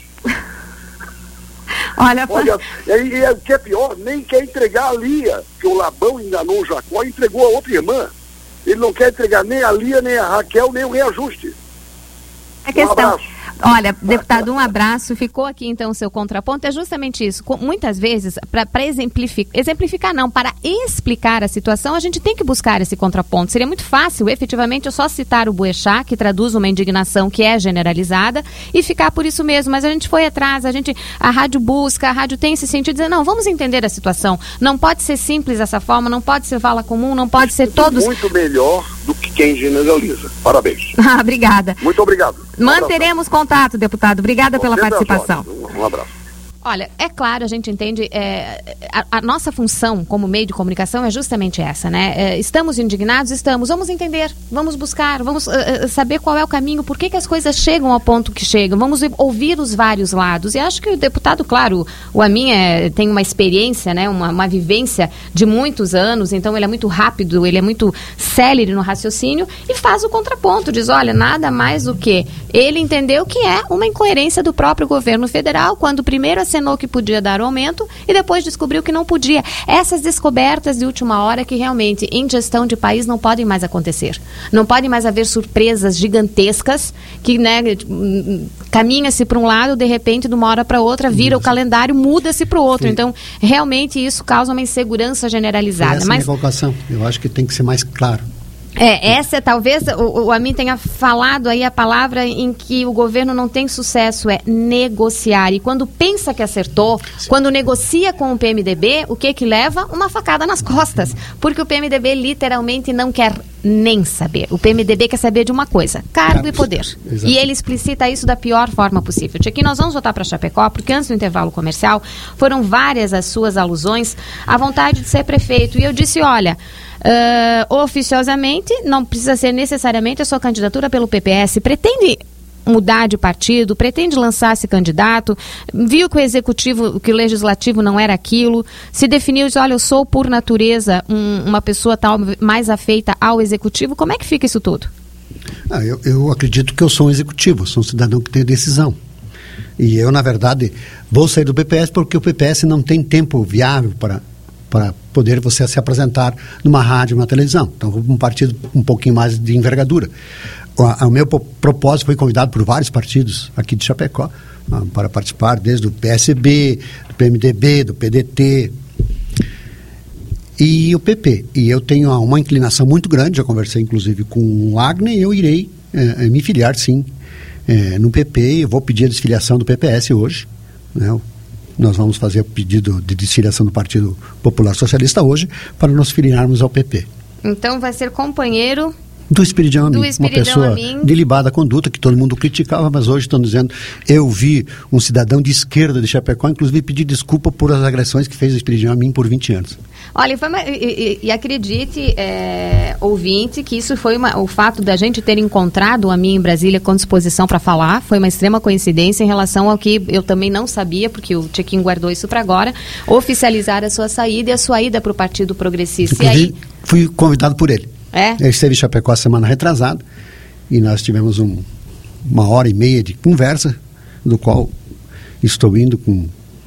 Olha, e o que é pior, nem quer entregar a Lia, que o Labão enganou o Jacó e entregou a outra irmã. Ele não quer entregar nem a Lia, nem a Raquel, nem o reajuste. Um abraço. Olha, deputado, um abraço. Ficou aqui então o seu contraponto. É justamente isso. Muitas vezes, para exemplificar não, para explicar a situação, a gente tem que buscar esse contraponto. Seria muito fácil, efetivamente, eu só citar o Boechat, que traduz uma indignação que é generalizada, e ficar por isso mesmo. Mas a gente foi atrás, a rádio busca, a rádio tem esse sentido de dizer, não, vamos entender a situação. Não pode ser simples dessa forma, não pode ser vala comum, não pode ser todos... Muito melhor do que quem generaliza. Parabéns. Obrigada. Muito obrigado. Manteremos contato, deputado. Obrigada pela participação. Um abraço. Olha, é claro, a gente entende, a nossa função como meio de comunicação é justamente essa, né? Estamos indignados? Estamos. Vamos entender, vamos buscar, vamos saber qual é o caminho, por que as coisas chegam ao ponto que chegam, vamos ouvir os vários lados. E acho que o deputado, claro, o Amin tem uma experiência, né? Uma vivência de muitos anos, então ele é muito rápido, ele é muito célere no raciocínio e faz o contraponto, diz, olha, nada mais do que ele entendeu que é uma incoerência do próprio governo federal, quando primeiro assinou que podia dar o aumento e depois descobriu que não podia. Essas descobertas de última hora que realmente em gestão de país não podem mais acontecer. Não podem mais haver surpresas gigantescas que, né, caminha-se para um lado, de repente, de uma hora para outra, vira o calendário, muda-se para o outro. Sim. Então, realmente isso causa uma insegurança generalizada. Essa é a minha colocação. Eu acho que tem que ser mais claro. Essa talvez o Amin tenha falado aí a palavra em que o governo não tem sucesso, é negociar. E quando pensa que acertou, quando negocia com o PMDB, o que leva? Uma facada nas costas. Porque o PMDB literalmente não quer nem saber. O PMDB quer saber de uma coisa, cargo e poder. Exato. E ele explicita isso da pior forma possível. Aqui nós vamos voltar para Chapecó, porque antes do intervalo comercial, foram várias as suas alusões à vontade de ser prefeito. E eu disse, olha... oficiosamente, não precisa ser necessariamente a sua candidatura pelo PPS. Pretende mudar de partido, pretende lançar esse candidato, viu que o executivo, que o legislativo não era aquilo, se definiu, diz, olha, eu sou por natureza uma pessoa tal, mais afeita ao executivo. Como é que fica isso tudo? Eu acredito que eu sou um executivo, sou um cidadão que tem decisão. E eu, na verdade, vou sair do PPS porque o PPS não tem tempo viável para poder você se apresentar numa rádio, numa televisão. Então, um partido um pouquinho mais de envergadura. O meu propósito foi convidado por vários partidos aqui de Chapecó para participar, desde o PSB, do PMDB, do PDT e o PP. E eu tenho uma inclinação muito grande, já conversei inclusive com o Agner, e eu irei me filiar, sim, no PP. Eu vou pedir a desfiliação do PPS hoje, né? Nós vamos fazer o pedido de desfiliação do Partido Popular Socialista hoje para nos filiarmos ao PP. Então vai ser companheiro do Espiridião Amin, uma pessoa de libada conduta, que todo mundo criticava, mas hoje estão dizendo, eu vi um cidadão de esquerda de Chapecó, inclusive pedir desculpa por as agressões que fez o Espiridião Amin por 20 anos. Olha, e acredite, ouvinte, que isso foi o fato da gente ter encontrado o Amin em Brasília com disposição para falar, foi uma extrema coincidência em relação ao que eu também não sabia, porque o Tchequim guardou isso para agora, oficializar a sua saída e a sua ida para o Partido Progressista. Inclusive, e aí... fui convidado por ele. Ele esteve em Chapecó a semana retrasada e nós tivemos uma hora e meia de conversa, do qual estou indo com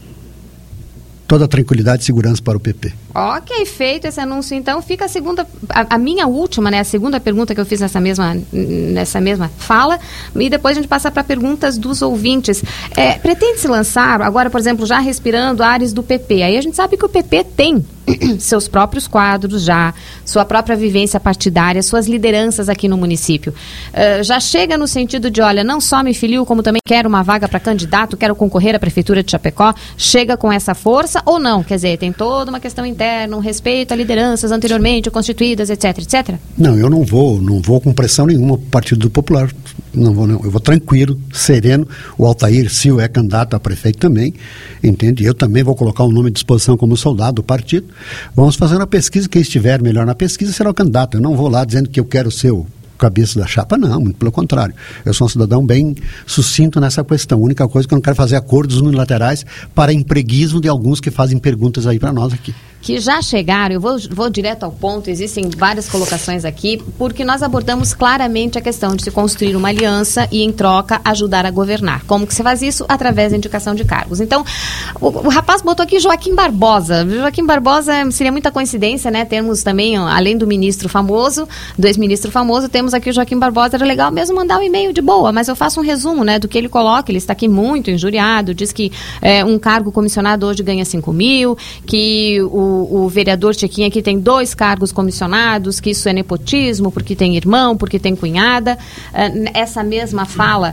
toda a tranquilidade e segurança para o PP. Ok, feito esse anúncio, então fica a minha última, né, a segunda pergunta que eu fiz nessa mesma fala, e depois a gente passa para perguntas dos ouvintes. Pretende se lançar, agora, por exemplo, já respirando áreas do PP, aí a gente sabe que o PP tem seus próprios quadros já, sua própria vivência partidária, suas lideranças aqui no município. Já chega no sentido de, olha, não só me filio, como também quero uma vaga para candidato, quero concorrer à Prefeitura de Chapecó, chega com essa força ou não? Quer dizer, tem toda uma questão interna, um respeito a lideranças anteriormente constituídas, etc, etc? Não, eu não vou com pressão nenhuma para o Partido Popular, não, eu vou tranquilo, sereno. O Altair Silva é candidato a prefeito também, entende? Eu também vou colocar o nome à disposição como soldado do partido. Vamos fazer uma pesquisa, quem estiver melhor na pesquisa será o candidato. Eu não vou lá dizendo que eu quero ser o cabeça da chapa, não, muito pelo contrário. Eu sou um cidadão bem sucinto nessa questão. A única coisa é que eu não quero fazer acordos unilaterais para empreguismo de alguns que fazem perguntas aí para nós aqui. Que já chegaram, eu vou direto ao ponto, existem várias colocações aqui, porque nós abordamos claramente a questão de se construir uma aliança e, em troca, ajudar a governar. Como que se faz isso? Através da indicação de cargos. Então, o rapaz botou aqui Joaquim Barbosa. Joaquim Barbosa seria muita coincidência, né? Termos também, além do ministro famoso, do ex-ministro famoso, temos aqui o Joaquim Barbosa. Era legal mesmo mandar um e-mail de boa, mas eu faço um resumo, né, do que ele coloca. Ele está aqui muito injuriado, diz que um cargo comissionado hoje ganha 5 mil, que o vereador Tchequim aqui tem 2 cargos comissionados, que isso é nepotismo, porque tem irmão, porque tem cunhada. Essa mesma fala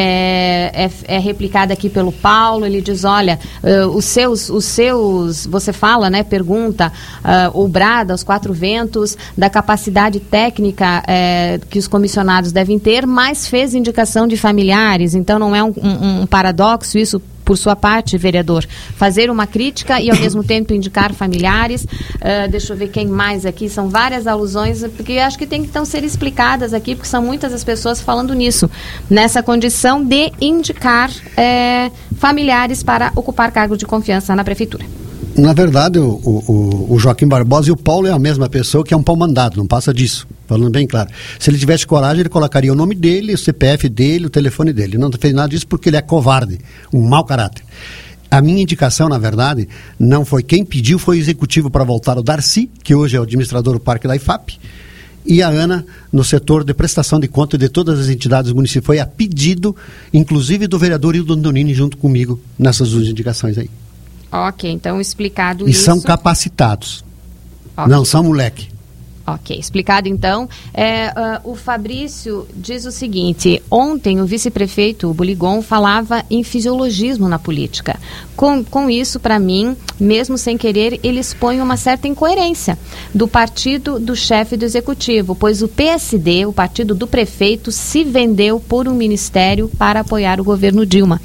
é replicada aqui pelo Paulo. Ele diz, olha, os seus, você fala, né, pergunta, ou brada aos 4 ventos da capacidade técnica que os comissionados devem ter, mas fez indicação de familiares. Então não é um paradoxo isso por sua parte, vereador, fazer uma crítica e ao mesmo tempo indicar familiares. Deixa eu ver quem mais aqui, são várias alusões, porque acho que tem que então ser explicadas aqui, porque são muitas as pessoas falando nisso, nessa condição de indicar familiares para ocupar cargo de confiança na prefeitura. Na verdade, o Joaquim Barbosa e o Paulo é a mesma pessoa, que é um pau mandado, não passa disso, falando bem claro. Se ele tivesse coragem, ele colocaria o nome dele, o CPF dele, o telefone dele. Ele não fez nada disso porque ele é covarde, um mau caráter. A minha indicação, na verdade, não foi quem pediu, foi o executivo para voltar o Darcy, que hoje é o administrador do Parque da IFAP, e a Ana, no setor de prestação de contas de todas as entidades do município. Foi a pedido, inclusive do vereador Hildo Antonini, junto comigo, nessas 2 indicações aí. Ok, então explicado isso. E isso... são capacitados, okay. Não são moleque. Ok, explicado então. O Fabrício diz o seguinte: ontem o vice-prefeito Buligon falava em fisiologismo na política. Com isso, para mim, mesmo sem querer, ele expõe uma certa incoerência do partido do chefe do executivo, pois o PSD, o partido do prefeito, se vendeu por um ministério para apoiar o governo Dilma.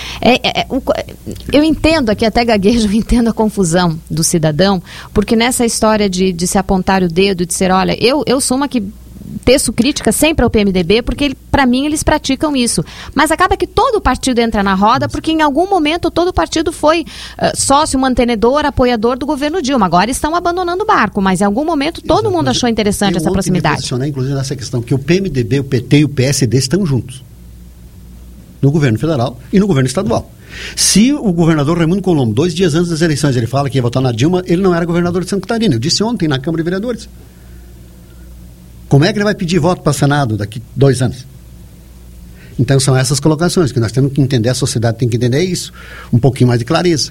Eu entendo aqui, até gaguejo, eu entendo a confusão do cidadão, porque nessa história de se apontar o dedo, de ser, olha, eu sou uma que teço crítica sempre ao PMDB, porque para mim eles praticam isso. Mas acaba que todo partido entra na roda, porque em algum momento todo partido foi sócio, mantenedor, apoiador do governo Dilma. Agora estão abandonando o barco, mas em algum momento todo mundo achou interessante essa proximidade. Eu posicionei, inclusive, nessa questão, que o PMDB, o PT e o PSD estão juntos. No governo federal e no governo estadual. Se o governador Raimundo Colombo, 2 dias antes das eleições, ele fala que ia votar na Dilma, ele não era governador de Santa Catarina. Eu disse ontem na Câmara de Vereadores. Como é que ele vai pedir voto para o Senado daqui 2 anos? Então são essas colocações que nós temos que entender, a sociedade tem que entender isso, um pouquinho mais de clareza.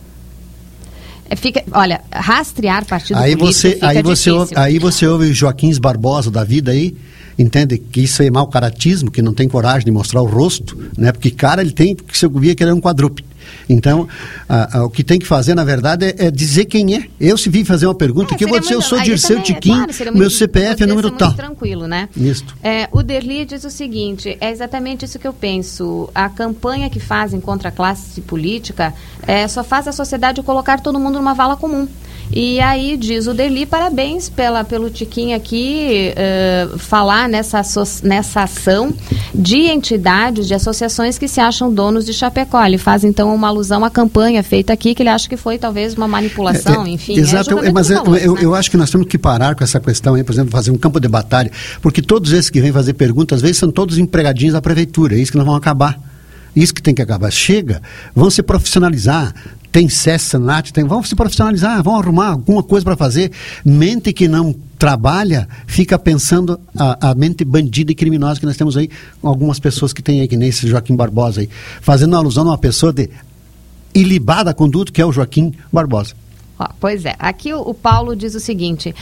Olha, rastrear partido aí político aí você ouve Joaquim Barbosa da vida aí, entende que isso é mau caratismo, que não tem coragem de mostrar o rosto, né? Porque cara ele tem, porque se eu via que ele é um quadrúpede. Então, o que tem que fazer, na verdade, é dizer quem é. Eu, se vim fazer uma pergunta, que eu vou dizer, eu sou Dirceu Tiquim, meu CPF é número tal. Tranquilo, né? Isso. O Derli diz o seguinte, é exatamente isso que eu penso. A campanha que fazem contra a classe política só faz a sociedade colocar todo mundo numa vala comum. E aí diz o Derli, parabéns pelo Tiquinho aqui falar nessa ação de entidades, de associações que se acham donos de Chapecó. Ele faz então uma alusão à campanha feita aqui, que ele acha que foi talvez uma manipulação, enfim. Exato, mas eu acho que nós temos que parar com essa questão aí, por exemplo, fazer um campo de batalha, porque todos esses que vêm fazer perguntas, às vezes são todos empregadinhos da prefeitura, é isso que nós vamos acabar. Isso que tem que acabar. Chega, vão se profissionalizar. Tem SES, Senat, vão se profissionalizar, vão arrumar alguma coisa para fazer. Mente que não trabalha, fica pensando a mente bandida e criminosa que nós temos aí, algumas pessoas que tem aí, que nem esse Joaquim Barbosa aí, fazendo uma alusão a uma pessoa de ilibada conduta, que é o Joaquim Barbosa. Pois é, aqui o Paulo diz o seguinte,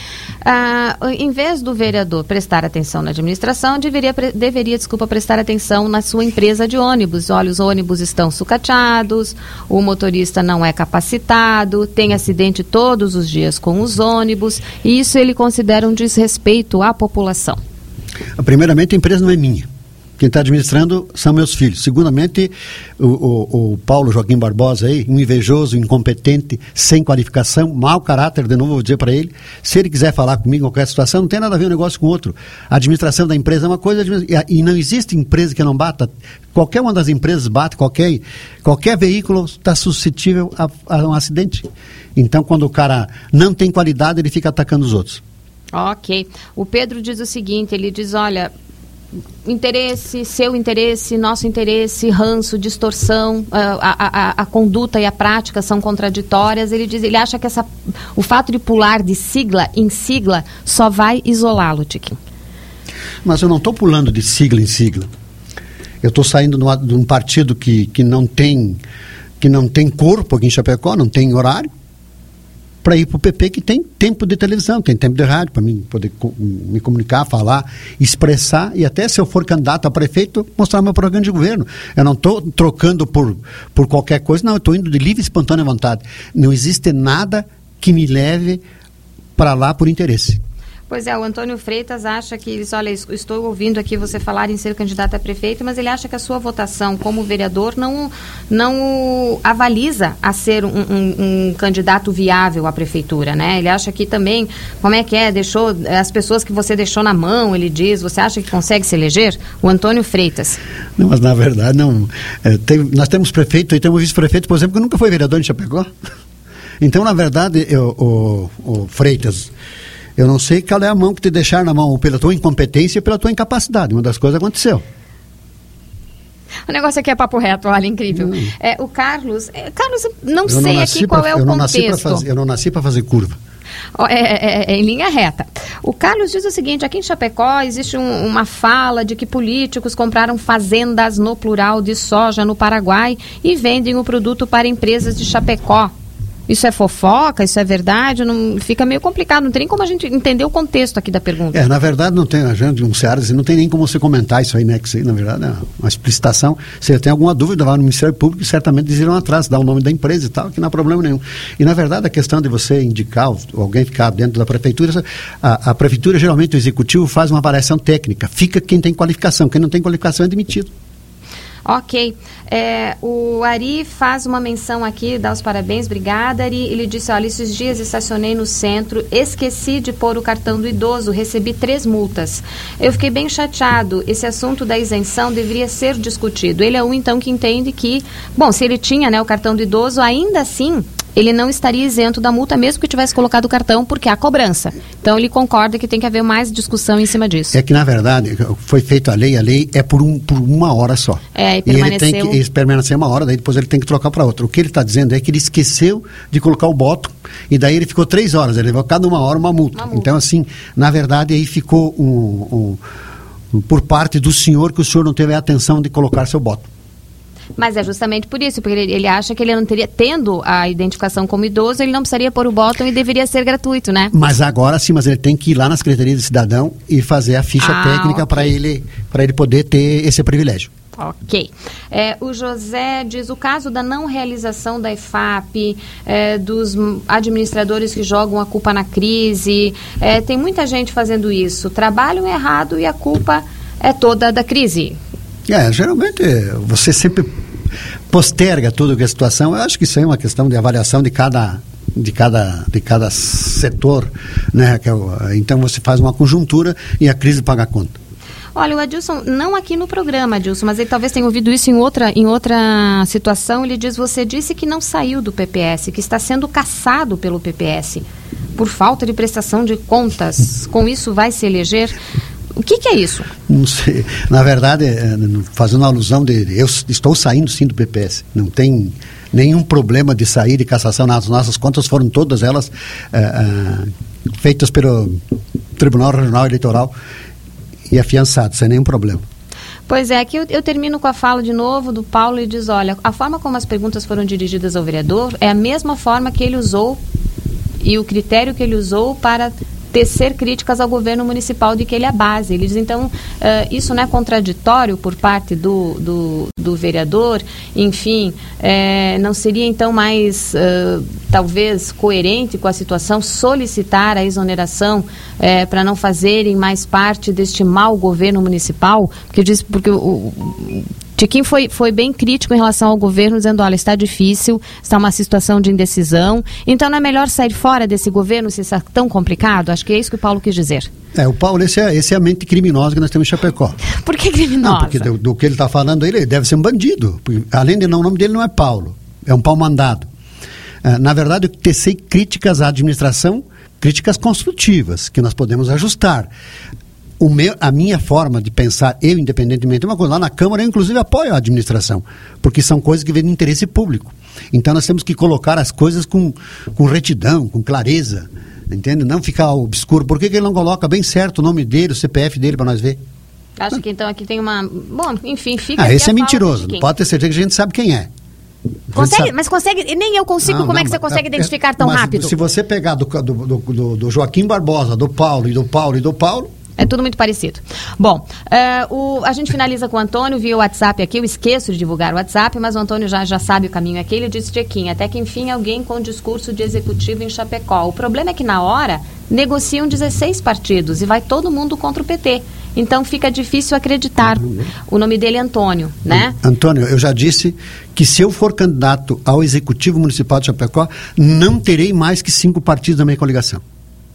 em vez do vereador prestar atenção na administração, deveria prestar atenção na sua empresa de ônibus. Olha, os ônibus estão sucateados, o motorista não é capacitado, tem acidente todos os dias com os ônibus, e isso ele considera um desrespeito à população. Primeiramente, a empresa não é minha. Quem está administrando são meus filhos. Segundamente, o Paulo Joaquim Barbosa aí, um invejoso, incompetente, sem qualificação, mau caráter, de novo vou dizer para ele, se ele quiser falar comigo em qualquer situação, não tem nada a ver um negócio com o outro. A administração da empresa é uma coisa, e não existe empresa que não bata. Qualquer uma das empresas bate, qualquer veículo está suscetível a um acidente. Então, quando o cara não tem qualidade, ele fica atacando os outros. Ok. O Pedro diz o seguinte, ele diz, olha, interesse, seu interesse, nosso interesse, ranço, distorção, a conduta e a prática são contraditórias. Ele acha que o fato de pular de sigla em sigla só vai isolá-lo, Tiquinho. Mas eu não estou pulando de sigla em sigla. Eu estou saindo de um partido que não tem corpo aqui em Chapecó, não tem horário, para ir para o PP, que tem tempo de televisão, tem tempo de rádio, para mim poder me comunicar, falar, expressar, e até se eu for candidato a prefeito, mostrar meu programa de governo. Eu não estou trocando por qualquer coisa, não, eu estou indo de livre e espontânea vontade. Não existe nada que me leve para lá por interesse. Pois é, o Antônio Freitas acha que, olha, estou ouvindo aqui você falar em ser candidato a prefeito, mas ele acha que a sua votação como vereador não o avaliza a ser um candidato viável à prefeitura, né? Ele acha que também, como é que deixou as pessoas que você deixou na mão, ele diz, você acha que consegue se eleger? O Antônio Freitas. Não, mas na verdade não. Nós temos prefeito e temos vice-prefeito, por exemplo, que nunca foi vereador em Chapecó. Então, na verdade, o Freitas, eu não sei qual é a mão que te deixar na mão, ou pela tua incompetência ou pela tua incapacidade. Uma das coisas aconteceu. O negócio aqui é papo reto, olha, incrível. O Carlos, não sei aqui qual é o contexto. Eu não nasci para fazer curva. Em linha reta. O Carlos diz o seguinte, aqui em Chapecó existe uma fala de que políticos compraram fazendas no plural de soja no Paraguai e vendem o produto para empresas de Chapecó. Isso é fofoca? Isso é verdade? Não, fica meio complicado, não tem nem como a gente entender o contexto aqui da pergunta. Na verdade, não tem, a gente, um Seara, não tem nem como você comentar isso aí, né? Que isso aí, na verdade, é uma explicitação. Se tem alguma dúvida, vai no Ministério Público e certamente eles irão atrás, dar o nome da empresa e tal, que não há problema nenhum. E, na verdade, a questão de você indicar alguém ficar dentro da prefeitura, a prefeitura, geralmente, o executivo faz uma avaliação técnica. Fica quem tem qualificação. Quem não tem qualificação é demitido. Ok. O Ari faz uma menção aqui, dá os parabéns, obrigada, Ari. Ele disse, olha, esses dias estacionei no centro, esqueci de pôr o cartão do idoso, recebi 3 multas. Eu fiquei bem chateado, esse assunto da isenção deveria ser discutido. Ele é então, que entende que, bom, se ele tinha, né, o cartão do idoso, ainda assim, ele não estaria isento da multa, mesmo que tivesse colocado o cartão, porque há cobrança. Então, ele concorda que tem que haver mais discussão em cima disso. É que, na verdade, foi feita a lei é por uma hora só. E permaneceu... ele tem que permanecer uma hora, daí depois ele tem que trocar para outra. O que ele está dizendo é que ele esqueceu de colocar o botão, e daí ele ficou 3 horas, ele levou cada uma hora uma multa. Então, assim, na verdade, aí ficou por parte do senhor, que o senhor não teve a atenção de colocar seu botão. Mas é justamente por isso, porque ele acha que ele não teria, tendo a identificação como idoso, ele não precisaria pôr o botão e deveria ser gratuito, né? Mas agora sim, mas ele tem que ir lá na Secretaria de Cidadão e fazer a ficha técnica para ele poder ter esse privilégio. Ok. O José diz, o caso da não realização da EFAP, dos administradores que jogam a culpa na crise, tem muita gente fazendo isso, trabalham errado e a culpa é toda da crise. Geralmente você sempre posterga tudo que é a situação. Eu acho que isso aí é uma questão de avaliação de cada setor, né? Então você faz uma conjuntura e a crise paga a conta. Olha, o Adilson, não aqui no programa, Adilson, mas ele talvez tenha ouvido isso em outra situação. Ele diz, você disse que não saiu do PPS, que está sendo caçado pelo PPS por falta de prestação de contas. Com isso vai se eleger... O que é isso? Não sei. Na verdade, fazendo alusão eu estou saindo sim do PPS. Não tem nenhum problema de sair de cassação. As nossas contas foram todas elas feitas pelo Tribunal Regional Eleitoral e afiançadas, sem nenhum problema. Pois é, aqui eu termino com a fala de novo do Paulo e diz, olha, a forma como as perguntas foram dirigidas ao vereador é a mesma forma que ele usou e o critério que ele usou para tecer críticas ao governo municipal de que ele é a base. Ele diz, então, isso não é contraditório por parte do vereador? Enfim, não seria então mais, talvez, coerente com a situação solicitar a exoneração para não fazerem mais parte deste mau governo municipal? Porque o Tiquinho foi bem crítico em relação ao governo, dizendo, olha, está difícil, está uma situação de indecisão, então não é melhor sair fora desse governo se está tão complicado? Acho que é isso que o Paulo quis dizer. O Paulo, esse é a mente criminosa que nós temos em Chapecó. Por que criminosa? Não, porque do que ele está falando, ele deve ser um bandido. Porque, além de não, o nome dele não é Paulo, é um pau mandado. Na verdade, eu tecei críticas à administração, críticas construtivas, que nós podemos ajustar. A minha forma de pensar, eu independentemente, uma coisa, lá na Câmara eu inclusive apoio a administração, porque são coisas que vêm de interesse público. Então nós temos que colocar as coisas com retidão, com clareza, entende? Não ficar obscuro. Por que ele não coloca bem certo o nome dele, o CPF dele para nós ver? Acho que então aqui tem uma... Bom, enfim, fica... esse é mentiroso, pode ter certeza que a gente sabe quem é. Consegue, mas consegue, nem eu consigo, como é que você consegue identificar tão rápido? Se você pegar do Joaquim Barbosa, do Paulo e do Paulo... É tudo muito parecido. Bom, a gente finaliza com o Antônio via o WhatsApp aqui. Eu esqueço de divulgar o WhatsApp, mas o Antônio já sabe o caminho aqui. Ele disse, Tiquinho, até que enfim alguém com discurso de executivo em Chapecó. O problema é que na hora negociam 16 partidos e vai todo mundo contra o PT. Então fica difícil acreditar. O nome dele é Antônio, né? Antônio, eu já disse que se eu for candidato ao Executivo Municipal de Chapecó, não terei mais que 5 partidos da minha coligação.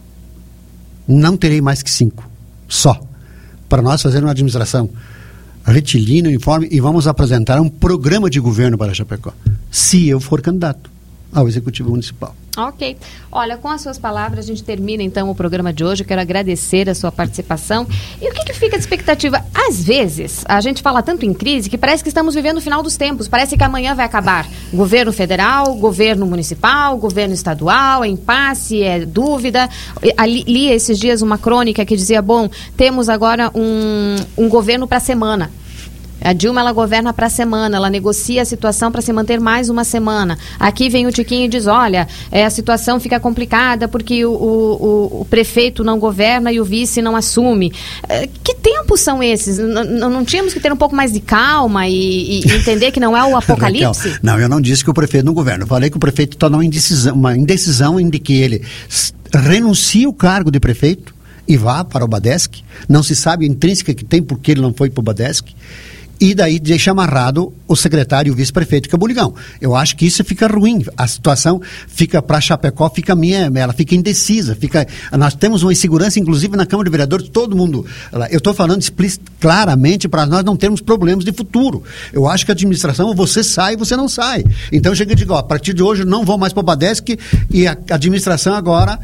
Não terei mais que 5. Só, para nós fazer uma administração retilínea, uniforme, e vamos apresentar um programa de governo para Chapecó, se eu for candidato ao Executivo Municipal. Ok. Olha, com as suas palavras, a gente termina então o programa de hoje. Eu quero agradecer a sua participação. E o que fica de expectativa? Às vezes, a gente fala tanto em crise que parece que estamos vivendo o final dos tempos. Parece que amanhã vai acabar. Governo federal, governo municipal, governo estadual, é impasse, é dúvida. Li esses dias uma crônica que dizia, bom, temos agora um governo para a semana. A Dilma, ela governa para a semana, ela negocia a situação para se manter mais uma semana. Aqui vem o Tiquinho e diz, olha, a situação fica complicada porque o prefeito não governa e o vice não assume. Que tempos são esses? Não tínhamos que ter um pouco mais de calma e entender que não é o apocalipse? Raquel, não, eu não disse que o prefeito não governa. Eu falei que o prefeito está numa indecisão em que ele renuncia o cargo de prefeito e vá para o Badesc. Não se sabe a intrínseca que tem porque ele não foi para o Badesc. E daí deixa amarrado o secretário e o vice-prefeito, que é Buligão. Eu acho que isso fica ruim. A situação fica para Chapecó, ela fica indecisa. Nós temos uma insegurança, inclusive na Câmara de Vereadores, todo mundo. Eu estou falando claramente para nós não termos problemas de futuro. Eu acho que a administração, você sai e você não sai. Então chega e digo, a partir de hoje não vou mais para o Badesc e a administração agora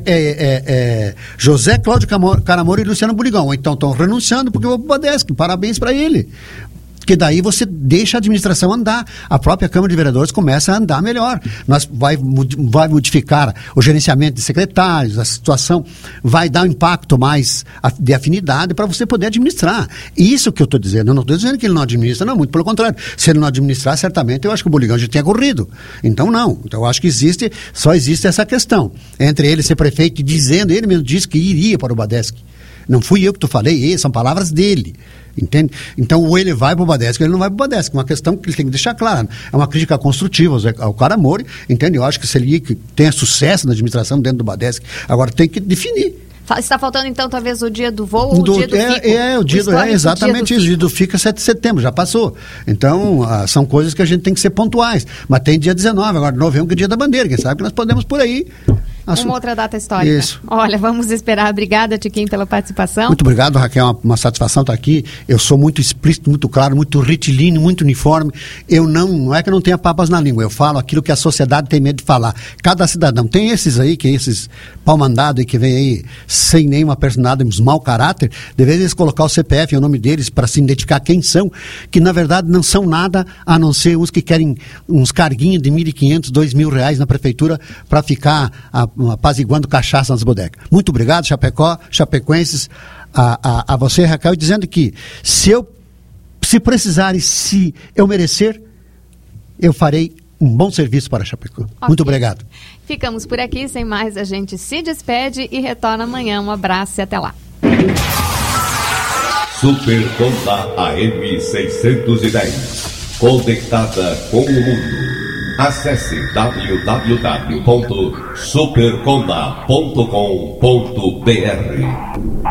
é José Cláudio Caramoro e Luciano Buligão. Então estão renunciando porque eu vou para o Badesc. Parabéns para ele. Porque daí você deixa a administração andar. A própria Câmara de Vereadores começa a andar melhor. Vai modificar o gerenciamento de secretários, a situação vai dar um impacto mais de afinidade para você poder administrar. Isso que eu estou dizendo. Eu não estou dizendo que ele não administra, não, muito pelo contrário. Se ele não administrar, certamente eu acho que o Buligão já tinha corrido. Então não. Então eu acho que só existe essa questão. Entre ele ser prefeito e dizendo, ele mesmo disse que iria para o Badesc. Não fui eu que falei, são palavras dele. Entende? Então, ou ele vai para o Badesc, ou ele não vai para o Badesc. Uma questão que ele tem que deixar clara. É uma crítica construtiva ao Caramori, entende? Eu acho que se ele tenha sucesso na administração dentro do Badesc, agora tem que definir. Está faltando, então, talvez o dia do voo ou o dia do FICO? Exatamente isso. O dia do FICO é 7 de setembro, já passou. Então, são coisas que a gente tem que ser pontuais. Mas tem dia 19, agora novembro, que é dia da bandeira. Quem sabe que nós podemos por aí. Uma outra data histórica. Isso. Olha, vamos esperar. Obrigada, Tiquinho, pela participação. Muito obrigado, Raquel. Uma satisfação estar aqui. Eu sou muito explícito, muito claro, muito retilíneo, muito uniforme. Não é que eu não tenha papas na língua. Eu falo aquilo que a sociedade tem medo de falar. Cada cidadão. Tem esses aí, esses pau-mandados que vem aí sem nenhuma personalidade, mau caráter. Deveria eles colocar o CPF e o nome deles para se identificar quem são, que na verdade não são nada a não ser os que querem uns carguinhos de R$1.500, R$2.000 na prefeitura para ficar apaziguando cachaça nas bodecas. Muito obrigado, Chapecó, chapecoenses, a você, Raquel, dizendo que se precisar e se eu merecer, eu farei um bom serviço para Chapecó. Okay. Muito obrigado. Ficamos por aqui, sem mais, a gente se despede e retorna amanhã. Um abraço e até lá. Super Conta AM 610. Conectada com o mundo. Acesse www.superconda.com.br.